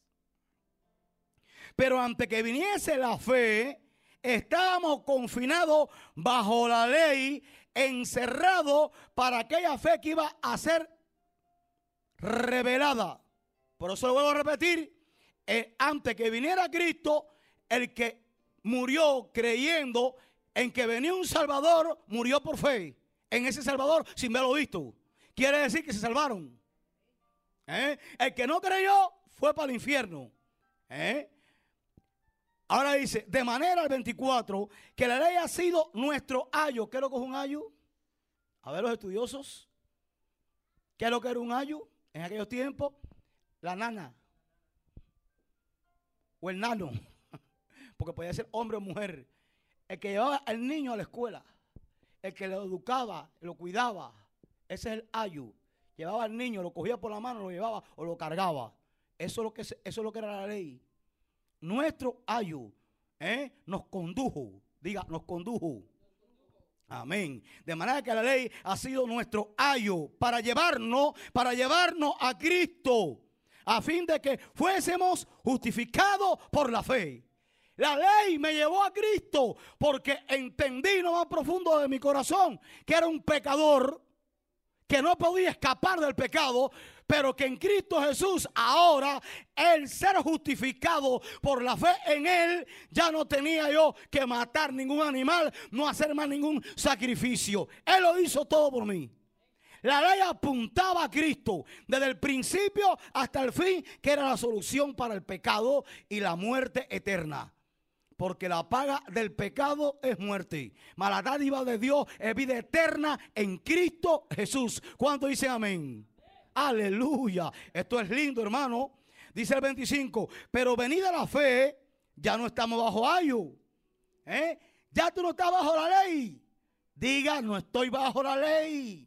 Pero antes que viniese la fe, estábamos confinados bajo la ley, encerrados para aquella fe que iba a ser revelada. Por eso lo vuelvo a repetir, antes que viniera Cristo, el que murió creyendo en que venía un Salvador, murió por fe en ese Salvador sin haberlo visto. Quiere decir que se salvaron. El que no creyó fue para el infierno. Ahora dice, de manera al 24, que la ley ha sido nuestro ayo. ¿Qué es lo que es un ayo? A ver los estudiosos. ¿Qué es lo que era un ayo en aquellos tiempos? La nana. O el nano. Porque podía ser hombre o mujer. El que llevaba al niño a la escuela. El que lo educaba, lo cuidaba. Ese es el ayo. Llevaba al niño, lo cogía por la mano, lo llevaba o lo cargaba. Eso es lo que era la ley. Nuestro ayo nos condujo. Diga, nos condujo. Amén. De manera que la ley ha sido nuestro ayo para llevarnos a Cristo, a fin de que fuésemos justificados por la fe. La ley me llevó a Cristo porque entendí lo más profundo de mi corazón que era un pecador, que no podía escapar del pecado, pero que en Cristo Jesús ahora el ser justificado por la fe en Él, ya no tenía yo que matar ningún animal, no hacer más ningún sacrificio. Él lo hizo todo por mí. La ley apuntaba a Cristo desde el principio hasta el fin, que era la solución para el pecado y la muerte eterna. Porque la paga del pecado es muerte, mas la dádiva de Dios es vida eterna en Cristo Jesús. ¿Cuántos dicen amén? Aleluya. Esto es lindo, hermano. Dice el 25, pero venida la fe, ya no estamos bajo ayo. Ya tú no estás bajo la ley. Diga, no estoy bajo la ley.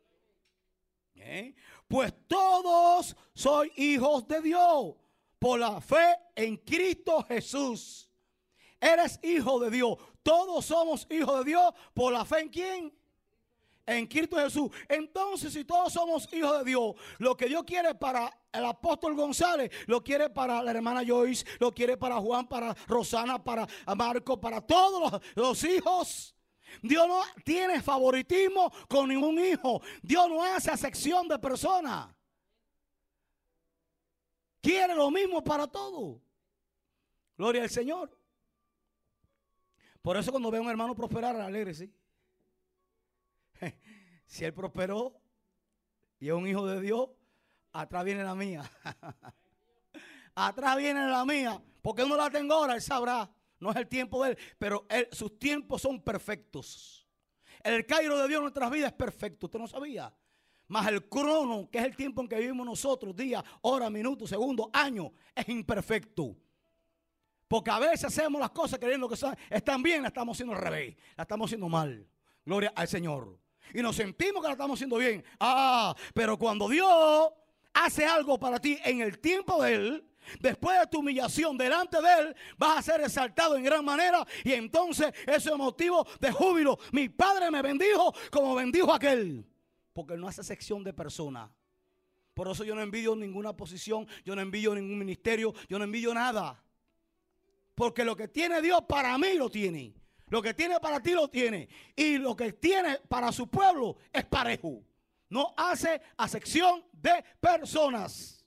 Pues todos sois hijos de Dios por la fe en Cristo Jesús. Eres hijo de Dios. Todos somos hijos de Dios por la fe en ¿quién? En Cristo Jesús. Entonces, si todos somos hijos de Dios, lo que Dios quiere para el apóstol González, lo quiere para la hermana Joyce, lo quiere para Juan, para Rosana, para Marco, para todos los hijos. Dios no tiene favoritismo con ningún hijo. Dios no hace acepción de personas. Quiere lo mismo para todos. Gloria al Señor. Por eso cuando ve a un hermano prosperar, alegre, ¿sí? Si él prosperó y es un hijo de Dios, atrás viene la mía. Atrás viene la mía. Porque no la tengo ahora, él sabrá. No es el tiempo de él, pero sus tiempos son perfectos. El Cairo de Dios en nuestras vidas es perfecto. ¿Usted no sabía? Mas el crono, que es el tiempo en que vivimos nosotros, día, hora, minuto, segundo, año, es imperfecto. Porque a veces hacemos las cosas creyendo que están bien, la estamos haciendo al revés, la estamos haciendo mal. Gloria al Señor. Y nos sentimos que la estamos haciendo bien. Pero cuando Dios hace algo para ti en el tiempo de Él, después de tu humillación delante de Él, vas a ser exaltado en gran manera. Y entonces eso es motivo de júbilo. Mi Padre me bendijo como bendijo a aquel. Porque Él no hace sección de personas. Por eso yo no envidio ninguna posición, yo no envidio ningún ministerio, yo no envidio nada. Porque lo que tiene Dios para mí lo tiene. Lo que tiene para ti lo tiene. Y lo que tiene para su pueblo es parejo. No hace acepción de personas.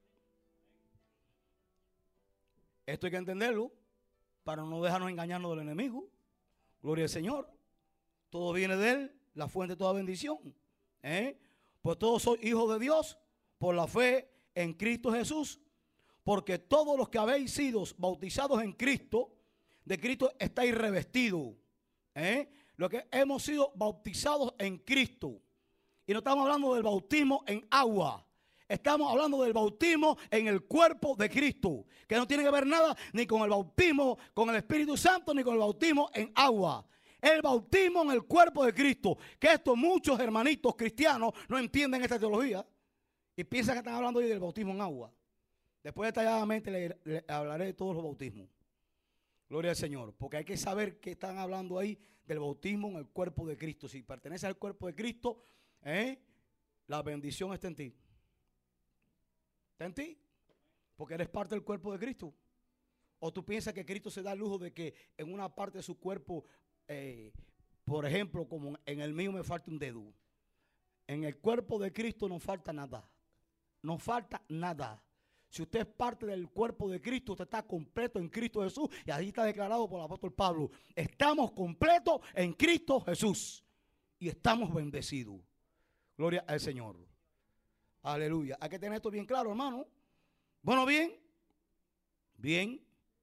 Esto hay que entenderlo para no dejarnos engañarnos del enemigo. Gloria al Señor. Todo viene de Él, la fuente de toda bendición. Pues todos sois hijos de Dios por la fe en Cristo Jesús. Porque todos los que habéis sido bautizados en Cristo, de Cristo estáis revestidos. Lo que hemos sido bautizados en Cristo. Y no estamos hablando del bautismo en agua. Estamos hablando del bautismo en el cuerpo de Cristo. Que no tiene que ver nada ni con el bautismo con el Espíritu Santo, ni con el bautismo en agua. El bautismo en el cuerpo de Cristo. Que esto muchos hermanitos cristianos no entienden esta teología. Y piensan que están hablando hoy del bautismo en agua. Después detalladamente le hablaré de todos los bautismos. Gloria al Señor. Porque hay que saber que están hablando ahí del bautismo en el cuerpo de Cristo. Si perteneces al cuerpo de Cristo, la bendición está en ti. Está en ti. Porque eres parte del cuerpo de Cristo. O tú piensas que Cristo se da el lujo de que en una parte de su cuerpo, por ejemplo, como en el mío me falta un dedo. En el cuerpo de Cristo no falta nada. No falta nada. Si usted es parte del cuerpo de Cristo, usted está completo en Cristo Jesús. Y ahí está declarado por el apóstol Pablo. Estamos completos en Cristo Jesús. Y estamos bendecidos. Gloria al Señor. Aleluya. Hay que tener esto bien claro, hermano. Bueno, bien. Bien.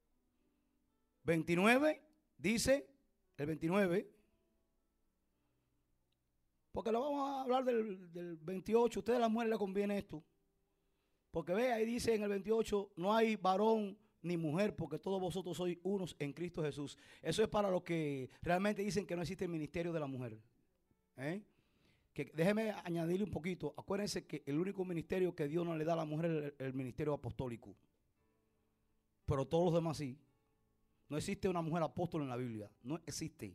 29. Dice el 29. Porque lo vamos a hablar del 28. A ustedes las mujeres les conviene esto. Porque ve, ahí dice en el 28, no hay varón ni mujer, porque todos vosotros sois unos en Cristo Jesús. Eso es para los que realmente dicen que no existe el ministerio de la mujer. Que déjeme añadirle un poquito. Acuérdense que el único ministerio que Dios no le da a la mujer es el ministerio apostólico. Pero todos los demás sí. No existe una mujer apóstol en la Biblia. No existe.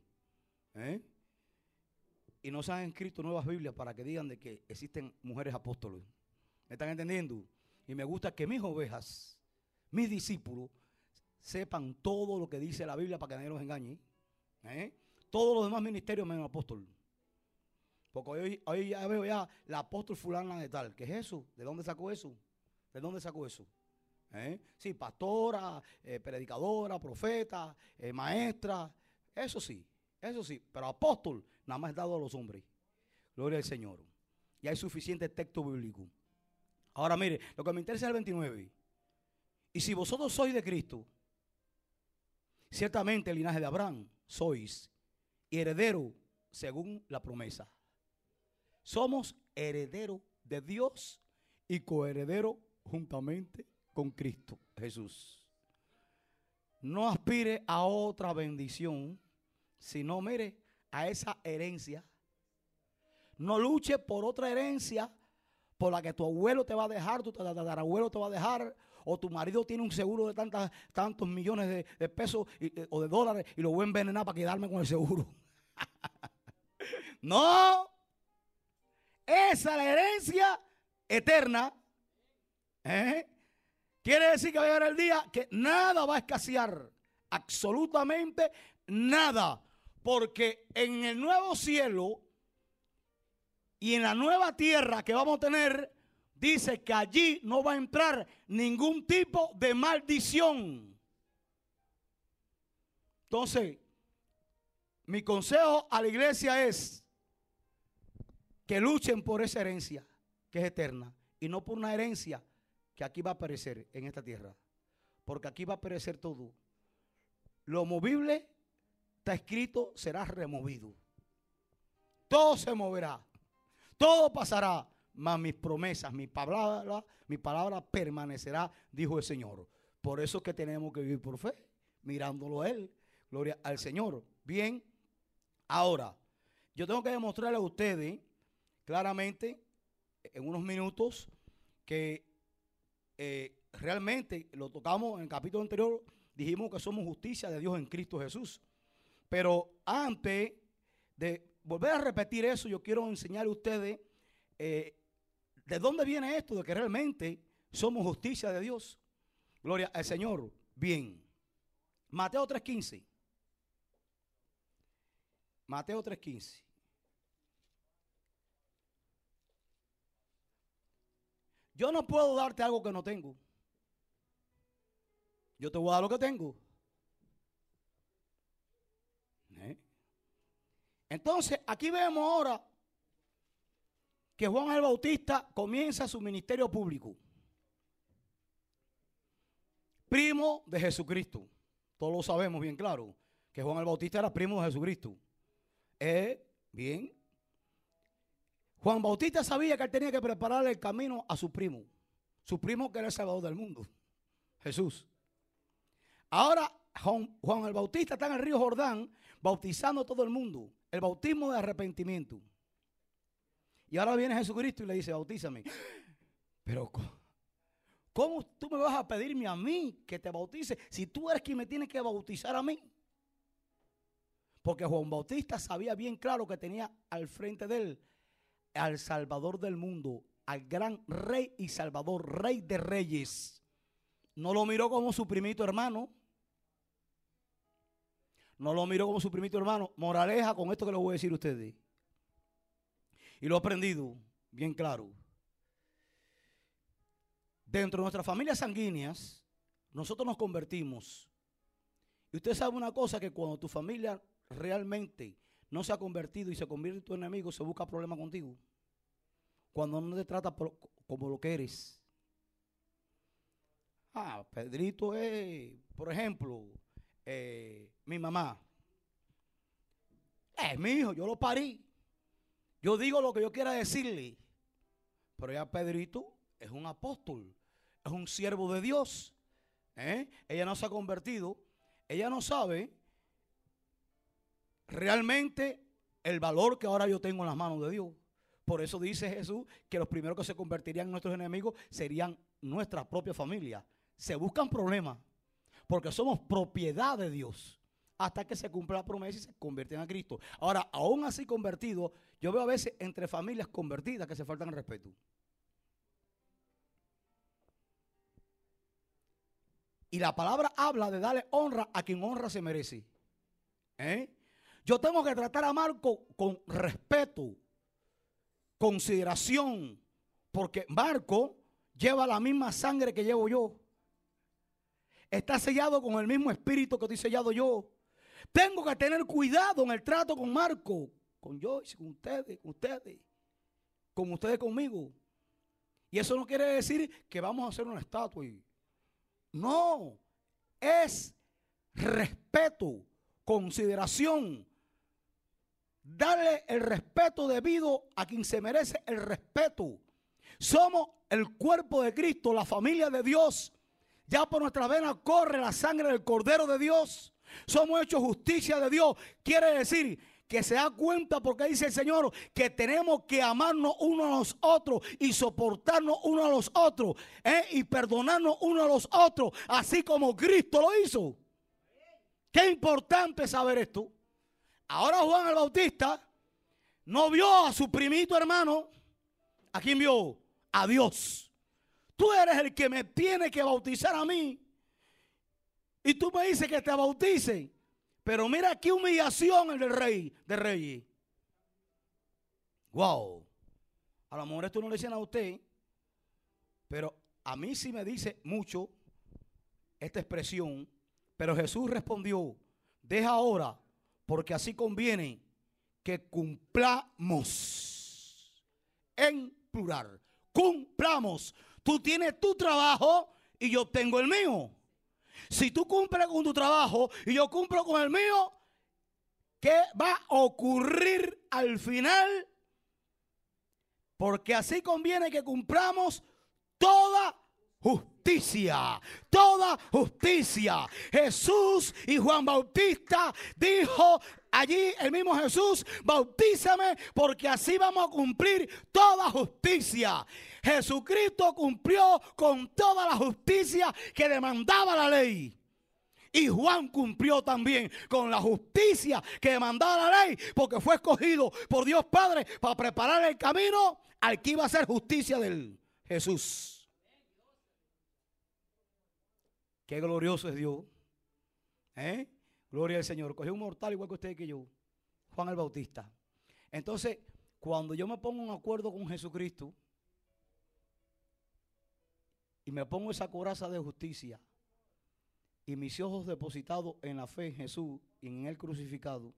Y no se han escrito nuevas Biblias para que digan de que existen mujeres apóstoles. ¿Me están entendiendo? Y me gusta que mis ovejas, mis discípulos, sepan todo lo que dice la Biblia para que nadie los engañe. Todos los demás ministerios menos apóstol. Porque hoy ya veo ya la apóstol fulana de tal. ¿Qué es eso? ¿De dónde sacó eso? ¿De dónde sacó eso? Sí, pastora, predicadora, profeta, maestra. Eso sí. Pero apóstol nada más es dado a los hombres. Gloria al Señor. Y hay suficiente texto bíblico. Ahora mire, lo que me interesa es el 29. Y si vosotros sois de Cristo, ciertamente el linaje de Abraham sois y heredero según la promesa. Somos herederos de Dios y coherederos juntamente con Cristo Jesús. No aspire a otra bendición, sino mire a esa herencia. No luche por otra herencia por la que tu abuelo te va a dejar, tu tatarabuelo te va a dejar, o tu marido tiene un seguro de tantos millones de pesos o de dólares y lo voy a envenenar para quedarme con el seguro. No. Esa es la herencia eterna. Quiere decir que va a llegar el día que nada va a escasear. Absolutamente nada. Porque en el nuevo cielo y en la nueva tierra que vamos a tener, dice que allí no va a entrar ningún tipo de maldición. Entonces, mi consejo a la iglesia es que luchen por esa herencia que es eterna y no por una herencia que aquí va a perecer en esta tierra, porque aquí va a perecer todo. Lo movible, está escrito, será removido. Todo se moverá, todo pasará, mas mis promesas, mi palabra permanecerá, dijo el Señor. Por eso es que tenemos que vivir por fe, mirándolo a Él. Gloria al Señor. Bien, ahora, yo tengo que demostrarle a ustedes claramente, en unos minutos, que realmente lo tocamos en el capítulo anterior, dijimos que somos justicia de Dios en Cristo Jesús. Pero antes de volver a repetir eso, yo quiero enseñar a ustedes de dónde viene esto, de que realmente somos justicia de Dios. Gloria al Señor. Bien. Mateo 3:15. Mateo 3:15. Yo no puedo darte algo que no tengo. Yo te voy a dar lo que tengo. Entonces, aquí vemos ahora que Juan el Bautista comienza su ministerio público. Primo de Jesucristo. Todos lo sabemos bien claro, que Juan el Bautista era primo de Jesucristo. Bien. Juan Bautista sabía que él tenía que prepararle el camino a su primo que era el Salvador del mundo, Jesús. Ahora Juan el Bautista está en el río Jordán bautizando a todo el mundo, el bautismo de arrepentimiento. Y ahora viene Jesucristo y le dice, bautízame. Pero ¿cómo tú me vas a pedirme a mí que te bautice si tú eres quien me tiene que bautizar a mí? Porque Juan Bautista sabía bien claro que tenía al frente de él al Salvador del mundo, al gran Rey y Salvador, Rey de Reyes. No lo miró como su primito hermano. No lo miró como su primito hermano. Moraleja con esto que les voy a decir a ustedes. Y lo he aprendido bien claro. Dentro de nuestras familias sanguíneas, nosotros nos convertimos. Y usted sabe una cosa, que cuando tu familia realmente no se ha convertido y se convierte en tu enemigo, se busca problemas contigo. Cuando no te trata como lo que eres. Pedrito es, por ejemplo, mi mamá. Mi hijo, yo lo parí. Yo digo lo que yo quiera decirle. Pero ya Pedrito es un apóstol, es un siervo de Dios. Ella no se ha convertido. Ella no sabe realmente el valor que ahora yo tengo en las manos de Dios. Por eso dice Jesús que los primeros que se convertirían en nuestros enemigos serían nuestra propia familia. Se buscan problemas porque somos propiedad de Dios hasta que se cumpla la promesa y se convierten a Cristo. Ahora, aún así convertidos, yo veo a veces entre familias convertidas que se faltan el respeto. Y la palabra habla de darle honra a quien honra se merece. Yo tengo que tratar a Marco con respeto, consideración, porque Marco lleva la misma sangre que llevo yo. Está sellado con el mismo espíritu que estoy sellado yo. Tengo que tener cuidado en el trato con Marco, con Joyce, con ustedes conmigo. Y eso no quiere decir que vamos a hacer una estatua. No, es respeto, consideración. Darle el respeto debido a quien se merece el respeto. Somos el cuerpo de Cristo, la familia de Dios. Ya por nuestras venas corre la sangre del Cordero de Dios. Somos hechos justicia de Dios. Quiere decir que se da cuenta, porque dice el Señor que tenemos que amarnos unos a los otros y soportarnos unos a los otros, y perdonarnos unos a los otros, así como Cristo lo hizo. Qué importante saber esto. Ahora Juan el Bautista no vio a su primito hermano. ¿A quién vio? A Dios. Tú eres el que me tiene que bautizar a mí. Y tú me dices que te bautice. Pero mira qué humillación el del rey, de reyes. Wow. A lo mejor esto no le dicen a usted, pero a mí sí me dice mucho esta expresión. Pero Jesús respondió: deja ahora, porque así conviene que cumplamos. En plural, cumplamos. Tú tienes tu trabajo y yo tengo el mío. Si tú cumples con tu trabajo y yo cumplo con el mío, ¿qué va a ocurrir al final? Porque así conviene que cumplamos toda justicia. Toda justicia. Jesús y Juan Bautista dijo allí el mismo Jesús: bautízame porque así vamos a cumplir toda justicia. Jesucristo cumplió con toda la justicia que demandaba la ley. Y Juan cumplió también con la justicia que demandaba la ley, porque fue escogido por Dios Padre para preparar el camino al que iba a ser justicia de él, Jesús. Qué glorioso es Dios. Gloria al Señor. Cogió un mortal igual que usted y que yo, Juan el Bautista. Entonces, cuando yo me pongo en acuerdo con Jesucristo y me pongo esa coraza de justicia y mis ojos depositados en la fe en Jesús y en Él crucificado,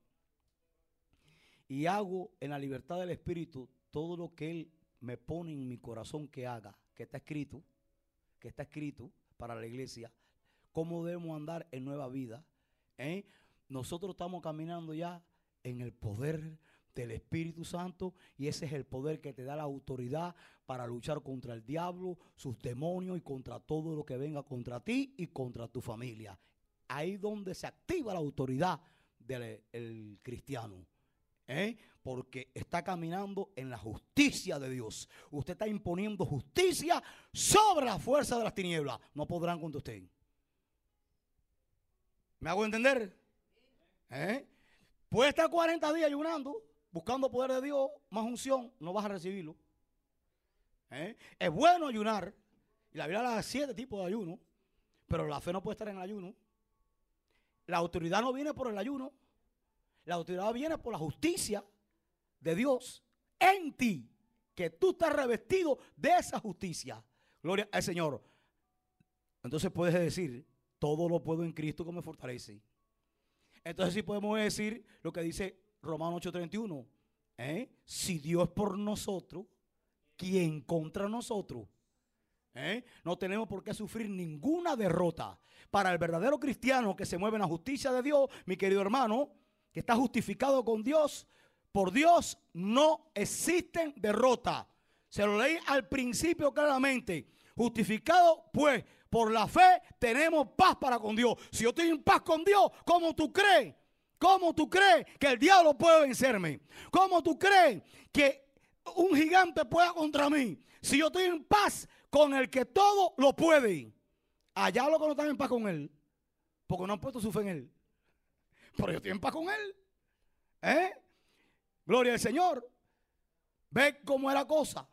y hago en la libertad del Espíritu todo lo que Él me pone en mi corazón que haga, que está escrito para la iglesia, cómo debemos andar en nueva vida. Nosotros estamos caminando ya en el poder del Espíritu Santo, y ese es el poder que te da la autoridad para luchar contra el diablo, sus demonios y contra todo lo que venga contra ti y contra tu familia. Ahí donde se activa la autoridad del cristiano, porque está caminando en la justicia de Dios. Usted está imponiendo justicia sobre la fuerza de las tinieblas. No podrán contra usted. ¿Me hago entender? Puede estar 40 días ayunando, buscando poder de Dios, más unción, no vas a recibirlo. Es bueno ayunar, y la Biblia habla de 7 tipos de ayuno, pero la fe no puede estar en el ayuno. La autoridad no viene por el ayuno, la autoridad viene por la justicia de Dios en ti, que tú estás revestido de esa justicia. Gloria al Señor. Entonces puedes decir: todo lo puedo en Cristo que me fortalece. Entonces sí podemos decir lo que dice Romanos 8:31. Si Dios es por nosotros, ¿quién contra nosotros? No tenemos por qué sufrir ninguna derrota. Para el verdadero cristiano que se mueve en la justicia de Dios, mi querido hermano, que está justificado con Dios, por Dios no existen derrotas. Se lo leí al principio claramente. Justificado pues por la fe tenemos paz para con Dios. Si yo estoy en paz con Dios, ¿cómo tú crees? ¿Cómo tú crees que el diablo puede vencerme? ¿Cómo tú crees que un gigante pueda contra mí? Si yo estoy en paz con el que todo lo puede. Allá los que no están en paz con él, porque no han puesto su fe en él. Pero yo estoy en paz con él. Gloria al Señor. Ve cómo es la cosa.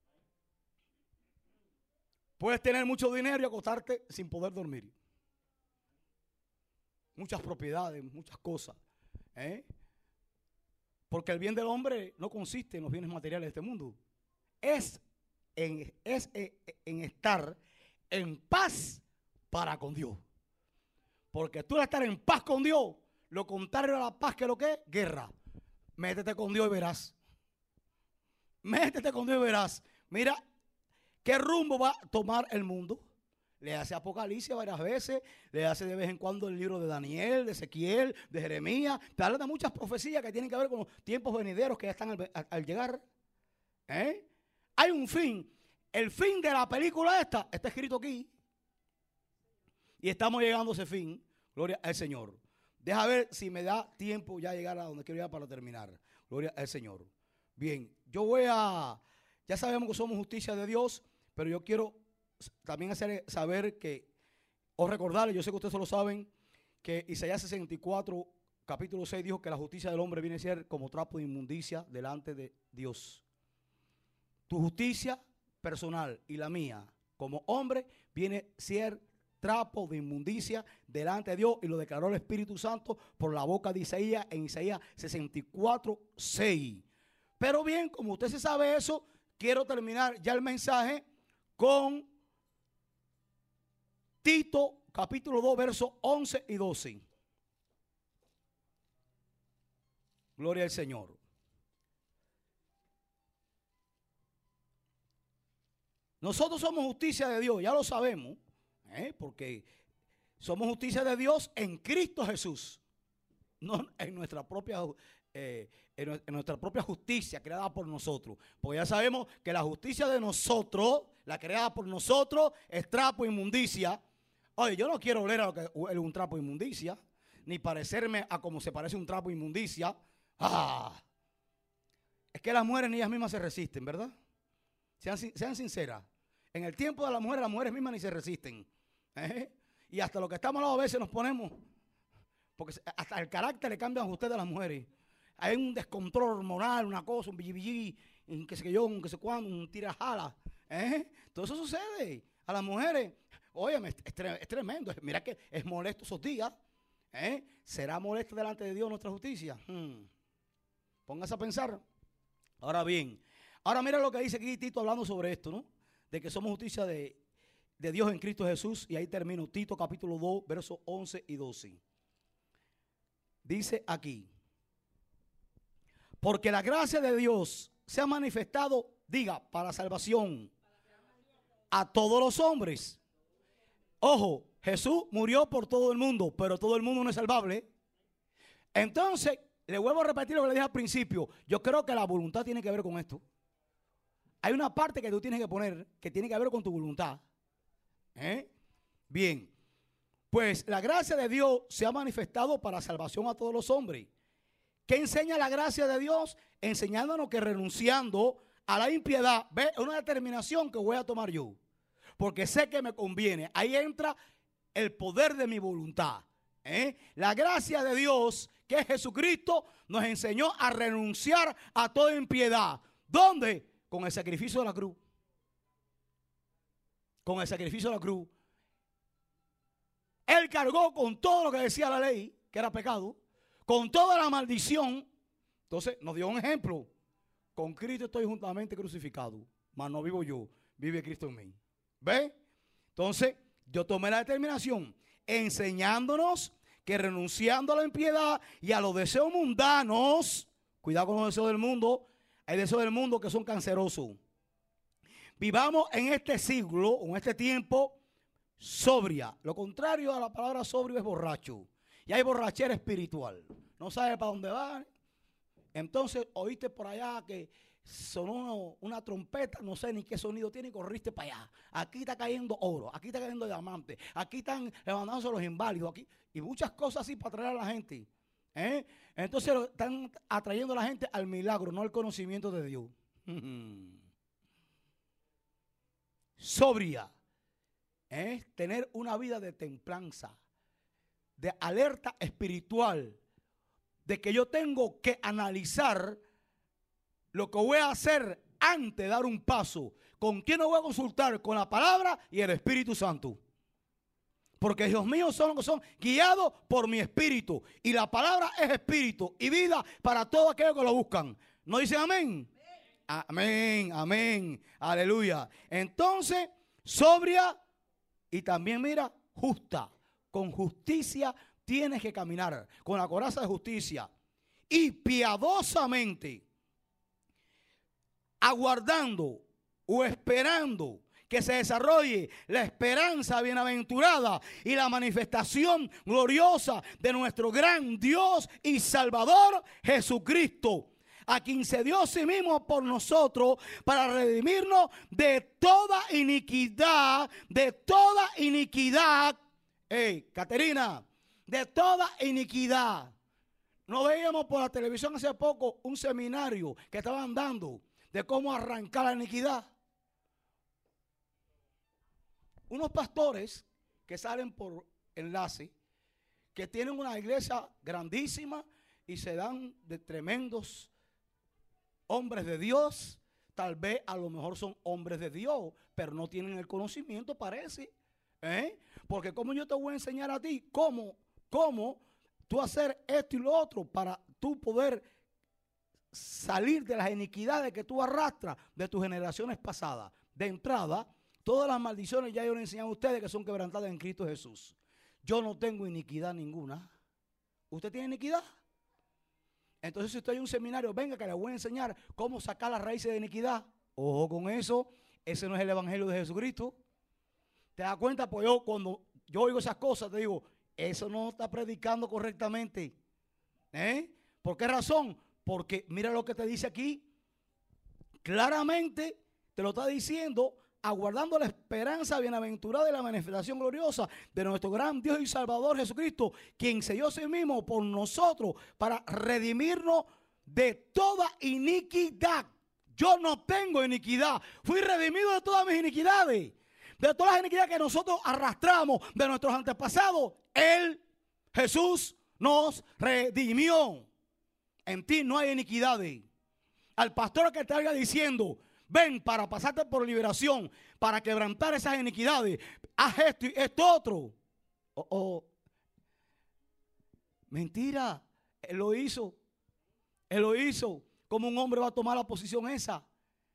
Puedes tener mucho dinero y acostarte sin poder dormir. Muchas propiedades, muchas cosas. Porque el bien del hombre no consiste en los bienes materiales de este mundo. Es en estar en paz para con Dios. Porque tú al estar en paz con Dios, lo contrario a la paz que lo que es guerra. Métete con Dios y verás. Métete con Dios y verás. Mira qué rumbo va a tomar el mundo. Le hace Apocalipsis varias veces, le hace de vez en cuando el libro de Daniel, de Ezequiel, de Jeremías. Te habla de muchas profecías que tienen que ver con los tiempos venideros que ya están al llegar. Hay un fin. El fin de la película está escrito aquí. Y estamos llegando a ese fin. Gloria al Señor. Deja ver si me da tiempo ya llegar a donde quiero llegar para terminar. Gloria al Señor. Bien, ya sabemos que somos justicia de Dios, pero yo quiero también hacer saber o recordarles, yo sé que ustedes lo saben, que Isaías 64, capítulo 6 dijo que la justicia del hombre viene a ser como trapo de inmundicia delante de Dios. Tu justicia personal y la mía como hombre viene a ser trapo de inmundicia delante de Dios, y lo declaró el Espíritu Santo por la boca de Isaías en Isaías 64, 6. Pero bien, como usted se sabe eso, quiero terminar ya el mensaje con Tito capítulo 2 versos 11 y 12. Gloria al Señor. Nosotros somos justicia de Dios, ya lo sabemos, porque somos justicia de Dios en Cristo Jesús, no en nuestra propia justicia creada por nosotros. Porque ya sabemos que la justicia de nosotros, la creada por nosotros, es trapo inmundicia. Oye, yo no quiero oler a lo que es un trapo inmundicia, ni parecerme a como se parece un trapo inmundicia. Es que las mujeres ni ellas mismas se resisten, ¿verdad? Sean sinceras. En el tiempo de las mujeres mismas ni se resisten. Y hasta lo que estamos a veces nos ponemos, porque hasta el carácter le cambian a ustedes a las mujeres. Hay un descontrol hormonal, una cosa, un billi, qué sé yo, un qué sé cuándo, un tirajala. Todo eso sucede a las mujeres. Óyeme, es tremendo. Mira que es molesto esos días. ¿Será molesto delante de Dios nuestra justicia? Póngase a pensar. Ahora bien, mira lo que dice aquí Tito hablando sobre esto, ¿no? De que somos justicia de Dios en Cristo Jesús. Y ahí termino. Tito capítulo 2, versos 11 y 12. Dice aquí: porque la gracia de Dios se ha manifestado, diga, para salvación a todos los hombres. Ojo, Jesús murió por todo el mundo, pero todo el mundo no es salvable. Entonces, le vuelvo a repetir lo que le dije al principio. Yo creo que la voluntad tiene que ver con esto. Hay una parte que tú tienes que poner que tiene que ver con tu voluntad. Bien, pues la gracia de Dios se ha manifestado para salvación a todos los hombres. ¿Qué enseña la gracia de Dios? Enseñándonos que renunciando a la impiedad, ve, una determinación que voy a tomar yo, porque sé que me conviene. Ahí entra el poder de mi voluntad. La gracia de Dios, que es Jesucristo, nos enseñó a renunciar a toda impiedad. ¿Dónde? Con el sacrificio de la cruz. Con el sacrificio de la cruz. Él cargó con todo lo que decía la ley, que era pecado, con toda la maldición. Entonces nos dio un ejemplo. Con Cristo estoy juntamente crucificado, mas no vivo yo, vive Cristo en mí. ¿Ve? Entonces yo tomé la determinación enseñándonos que renunciando a la impiedad y a los deseos mundanos, cuidado con los deseos del mundo, hay deseos del mundo que son cancerosos. Vivamos en este siglo, en este tiempo, sobria. Lo contrario a la palabra sobrio es borracho. Y hay borrachera espiritual. No sabe para dónde va. Entonces oíste por allá que sonó una trompeta, no sé ni qué sonido tiene, y corriste para allá. Aquí está cayendo oro, aquí está cayendo diamante, aquí están levantándose los inválidos, aquí, y muchas cosas así para atraer a la gente. Entonces están atrayendo a la gente al milagro, no al conocimiento de Dios. Sobria es tener una vida de templanza, de alerta espiritual, de que yo tengo que analizar lo que voy a hacer antes de dar un paso. ¿Con quién lo voy a consultar? Con la palabra y el Espíritu Santo. Porque Dios mío son los que son guiados por mi espíritu. Y la palabra es espíritu y vida para todos aquellos que lo buscan. ¿No dicen amén? Amén, amén, aleluya. Entonces, sobria y también, mira, justa. Con justicia tienes que caminar, con la coraza de justicia. Y piadosamente, aguardando o esperando que se desarrolle la esperanza bienaventurada y la manifestación gloriosa de nuestro gran Dios y Salvador Jesucristo, a quien se dio a sí mismo por nosotros para redimirnos de toda iniquidad, Caterina, de toda iniquidad. No veíamos por la televisión hace poco un seminario que estaban dando de cómo arrancar la iniquidad. Unos pastores que salen por enlace, que tienen una iglesia grandísima y se dan de tremendos hombres de Dios. Tal vez a lo mejor son hombres de Dios, pero no tienen el conocimiento, parece. Porque como yo te voy a enseñar a ti cómo tú hacer esto y lo otro para tú poder salir de las iniquidades que tú arrastras de tus generaciones pasadas. De entrada, todas las maldiciones ya yo les enseñé a ustedes que son quebrantadas en Cristo Jesús. Yo no tengo iniquidad ninguna. ¿Usted tiene iniquidad? Entonces si usted hay un seminario, venga que le voy a enseñar cómo sacar las raíces de iniquidad. Ojo con eso, ese no es el evangelio de Jesucristo. ¿Te das cuenta? Pues yo cuando yo oigo esas cosas te digo, eso no está predicando correctamente. ¿Por qué razón? Porque mira lo que te dice aquí. Claramente te lo está diciendo, aguardando la esperanza bienaventurada y la manifestación gloriosa de nuestro gran Dios y Salvador Jesucristo, quien se dio a sí mismo por nosotros para redimirnos de toda iniquidad. Yo no tengo iniquidad. Fui redimido de todas mis iniquidades. De todas las iniquidades que nosotros arrastramos de nuestros antepasados, Él, Jesús, nos redimió. En ti no hay iniquidades. Al pastor que te vaya diciendo, ven para pasarte por liberación, para quebrantar esas iniquidades, haz esto y esto otro. Mentira, Él lo hizo. Él lo hizo. ¿Cómo un hombre va a tomar la posición esa?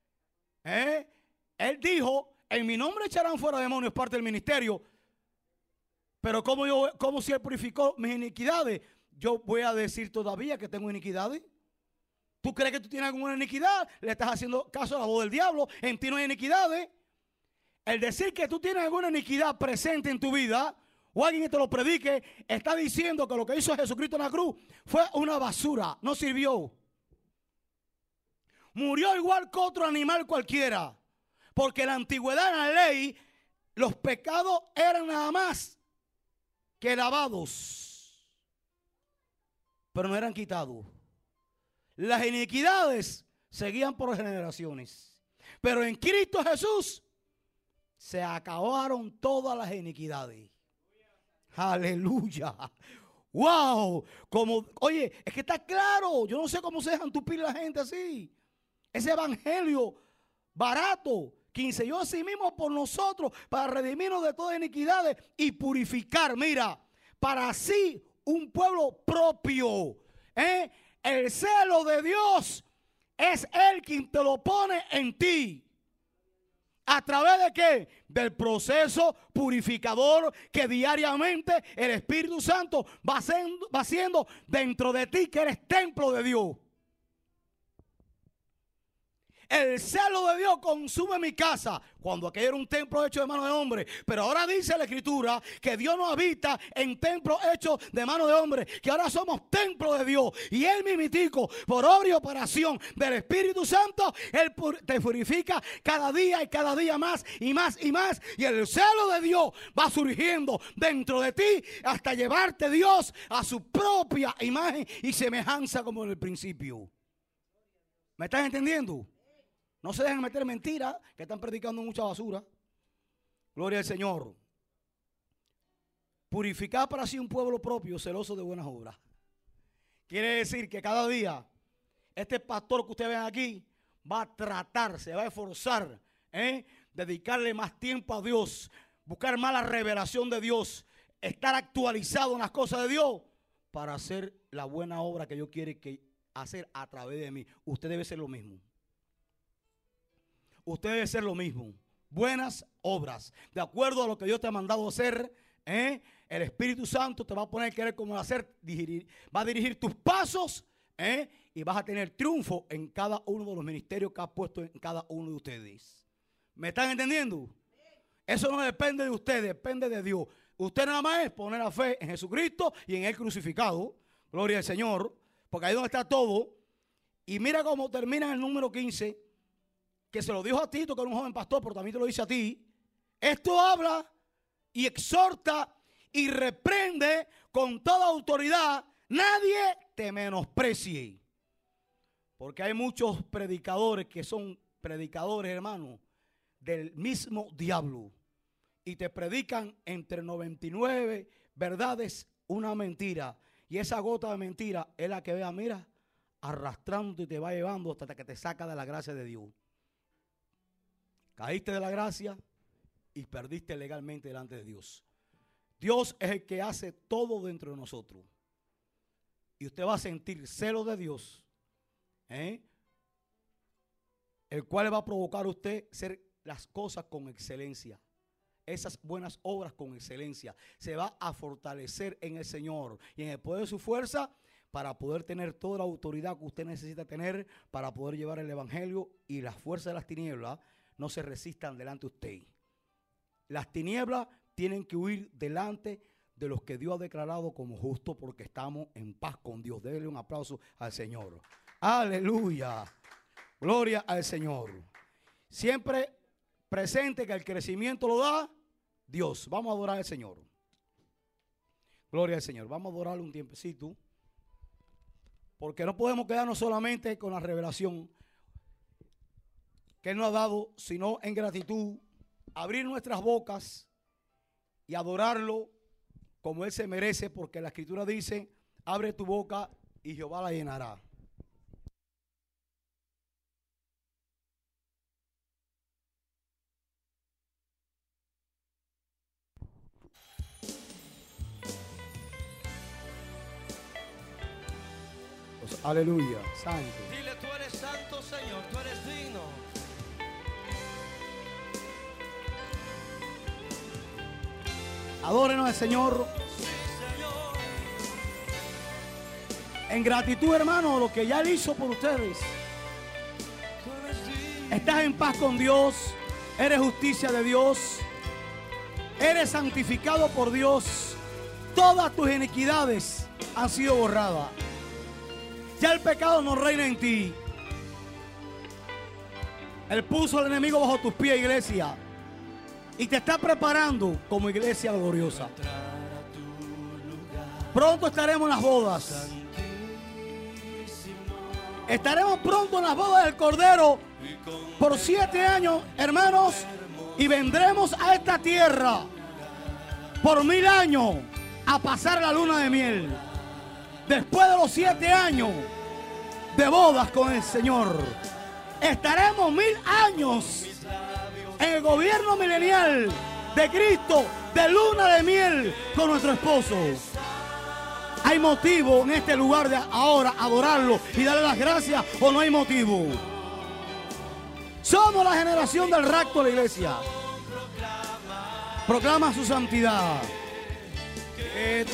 Él dijo, en mi nombre echarán fuera demonios, parte del ministerio. Pero como si Él purificó mis iniquidades, yo voy a decir todavía que tengo iniquidades. ¿Tú crees que tú tienes alguna iniquidad? Le estás haciendo caso a la voz del diablo. En ti no hay iniquidades. El decir que tú tienes alguna iniquidad presente en tu vida, o alguien que te lo predique, está diciendo que lo que hizo Jesucristo en la cruz fue una basura, no sirvió. Murió igual que otro animal cualquiera. Porque en la antigüedad, en la ley, los pecados eran nada más que lavados, pero no eran quitados. Las iniquidades seguían por generaciones. Pero en Cristo Jesús se acabaron todas las iniquidades. Aleluya. Wow. Oye, es que está claro. Yo no sé cómo se dejan tupir la gente así. Ese evangelio barato, quien se dio a sí mismo por nosotros para redimirnos de todas iniquidades y purificar, mira, para sí un pueblo propio. El celo de Dios es Él quien te lo pone en ti. ¿A través de qué? Del proceso purificador que diariamente el Espíritu Santo va haciendo dentro de ti, que eres templo de Dios. El celo de Dios consume mi casa. Cuando aquello era un templo hecho de mano de hombre. Pero ahora dice la Escritura que Dios no habita en templos hechos de mano de hombre. Que ahora somos templo de Dios. Y Él mimitico, por obra y operación del Espíritu Santo, Él te purifica cada día más y más y más. Y el celo de Dios va surgiendo dentro de ti hasta llevarte Dios a su propia imagen y semejanza como en el principio. ¿Me estás entendiendo? No se dejen meter mentiras, que están predicando mucha basura. Gloria al Señor. Purificar para sí un pueblo propio, celoso de buenas obras. Quiere decir que cada día este pastor que ustedes ven aquí va a tratar, se va a esforzar, dedicarle más tiempo a Dios, buscar más la revelación de Dios, estar actualizado en las cosas de Dios para hacer la buena obra que Dios quiere hacer a través de mí. Usted debe ser lo mismo. Usted debe ser lo mismo. Buenas obras. De acuerdo a lo que Dios te ha mandado a hacer, el Espíritu Santo te va a poner a querer cómo hacer, va a dirigir tus pasos, y vas a tener triunfo en cada uno de los ministerios que ha puesto en cada uno de ustedes. ¿Me están entendiendo? Eso no depende de usted, depende de Dios. Usted nada más es poner la fe en Jesucristo y en Él crucificado. Gloria al Señor. Porque ahí es donde está todo. Y mira cómo termina en el número 15. Que se lo dijo a Tito, que era un joven pastor, pero también te lo dice a ti. Esto habla y exhorta y reprende con toda autoridad. Nadie te menosprecie. Porque hay muchos predicadores que son predicadores, hermano, del mismo diablo. Y te predican entre 99 verdades una mentira. Y esa gota de mentira es la que vea, mira, arrastrando y te va llevando hasta que te saca de la gracia de Dios. Caíste de la gracia y perdiste legalmente delante de Dios. Dios es el que hace todo dentro de nosotros. Y usted va a sentir celo de Dios, el cual va a provocar a usted hacer las cosas con excelencia. Esas buenas obras con excelencia. Se va a fortalecer en el Señor y en el poder de su fuerza para poder tener toda la autoridad que usted necesita tener para poder llevar el evangelio, y las fuerzas de las tinieblas no se resistan delante de usted. Las tinieblas tienen que huir delante de los que Dios ha declarado como justos, porque estamos en paz con Dios. Déle un aplauso al Señor. Aleluya. Gloria al Señor. Siempre presente que el crecimiento lo da Dios. Vamos a adorar al Señor. Gloria al Señor. Vamos a adorarle un tiempecito, porque no podemos quedarnos solamente con la revelación que Él nos ha dado, sino en gratitud, abrir nuestras bocas y adorarlo como Él se merece, porque la Escritura dice: abre tu boca y Jehová la llenará. Pues, aleluya, santo. Dile: tú eres santo, Señor, tú eres digno. Adórenos al Señor. Sí, Señor. En gratitud, hermano, lo que ya Él hizo por ustedes. Tú eres digno. Estás en paz con Dios. Eres justicia de Dios. Eres santificado por Dios. Todas tus iniquidades han sido borradas. Ya el pecado no reina en ti. Él puso al enemigo bajo tus pies, iglesia, y te está preparando como iglesia gloriosa. Pronto estaremos en las bodas. Estaremos pronto en las bodas del Cordero por 7 años, hermanos, y vendremos a esta tierra por 1000 años a pasar la luna de miel. Después de los 7 años de bodas con el Señor, estaremos 1000 años en el gobierno milenial de Cristo, de luna de miel con nuestro esposo. ¿Hay motivo en este lugar de ahora adorarlo y darle las gracias, o no hay motivo? Somos la generación del rapto de la iglesia. Proclama su santidad.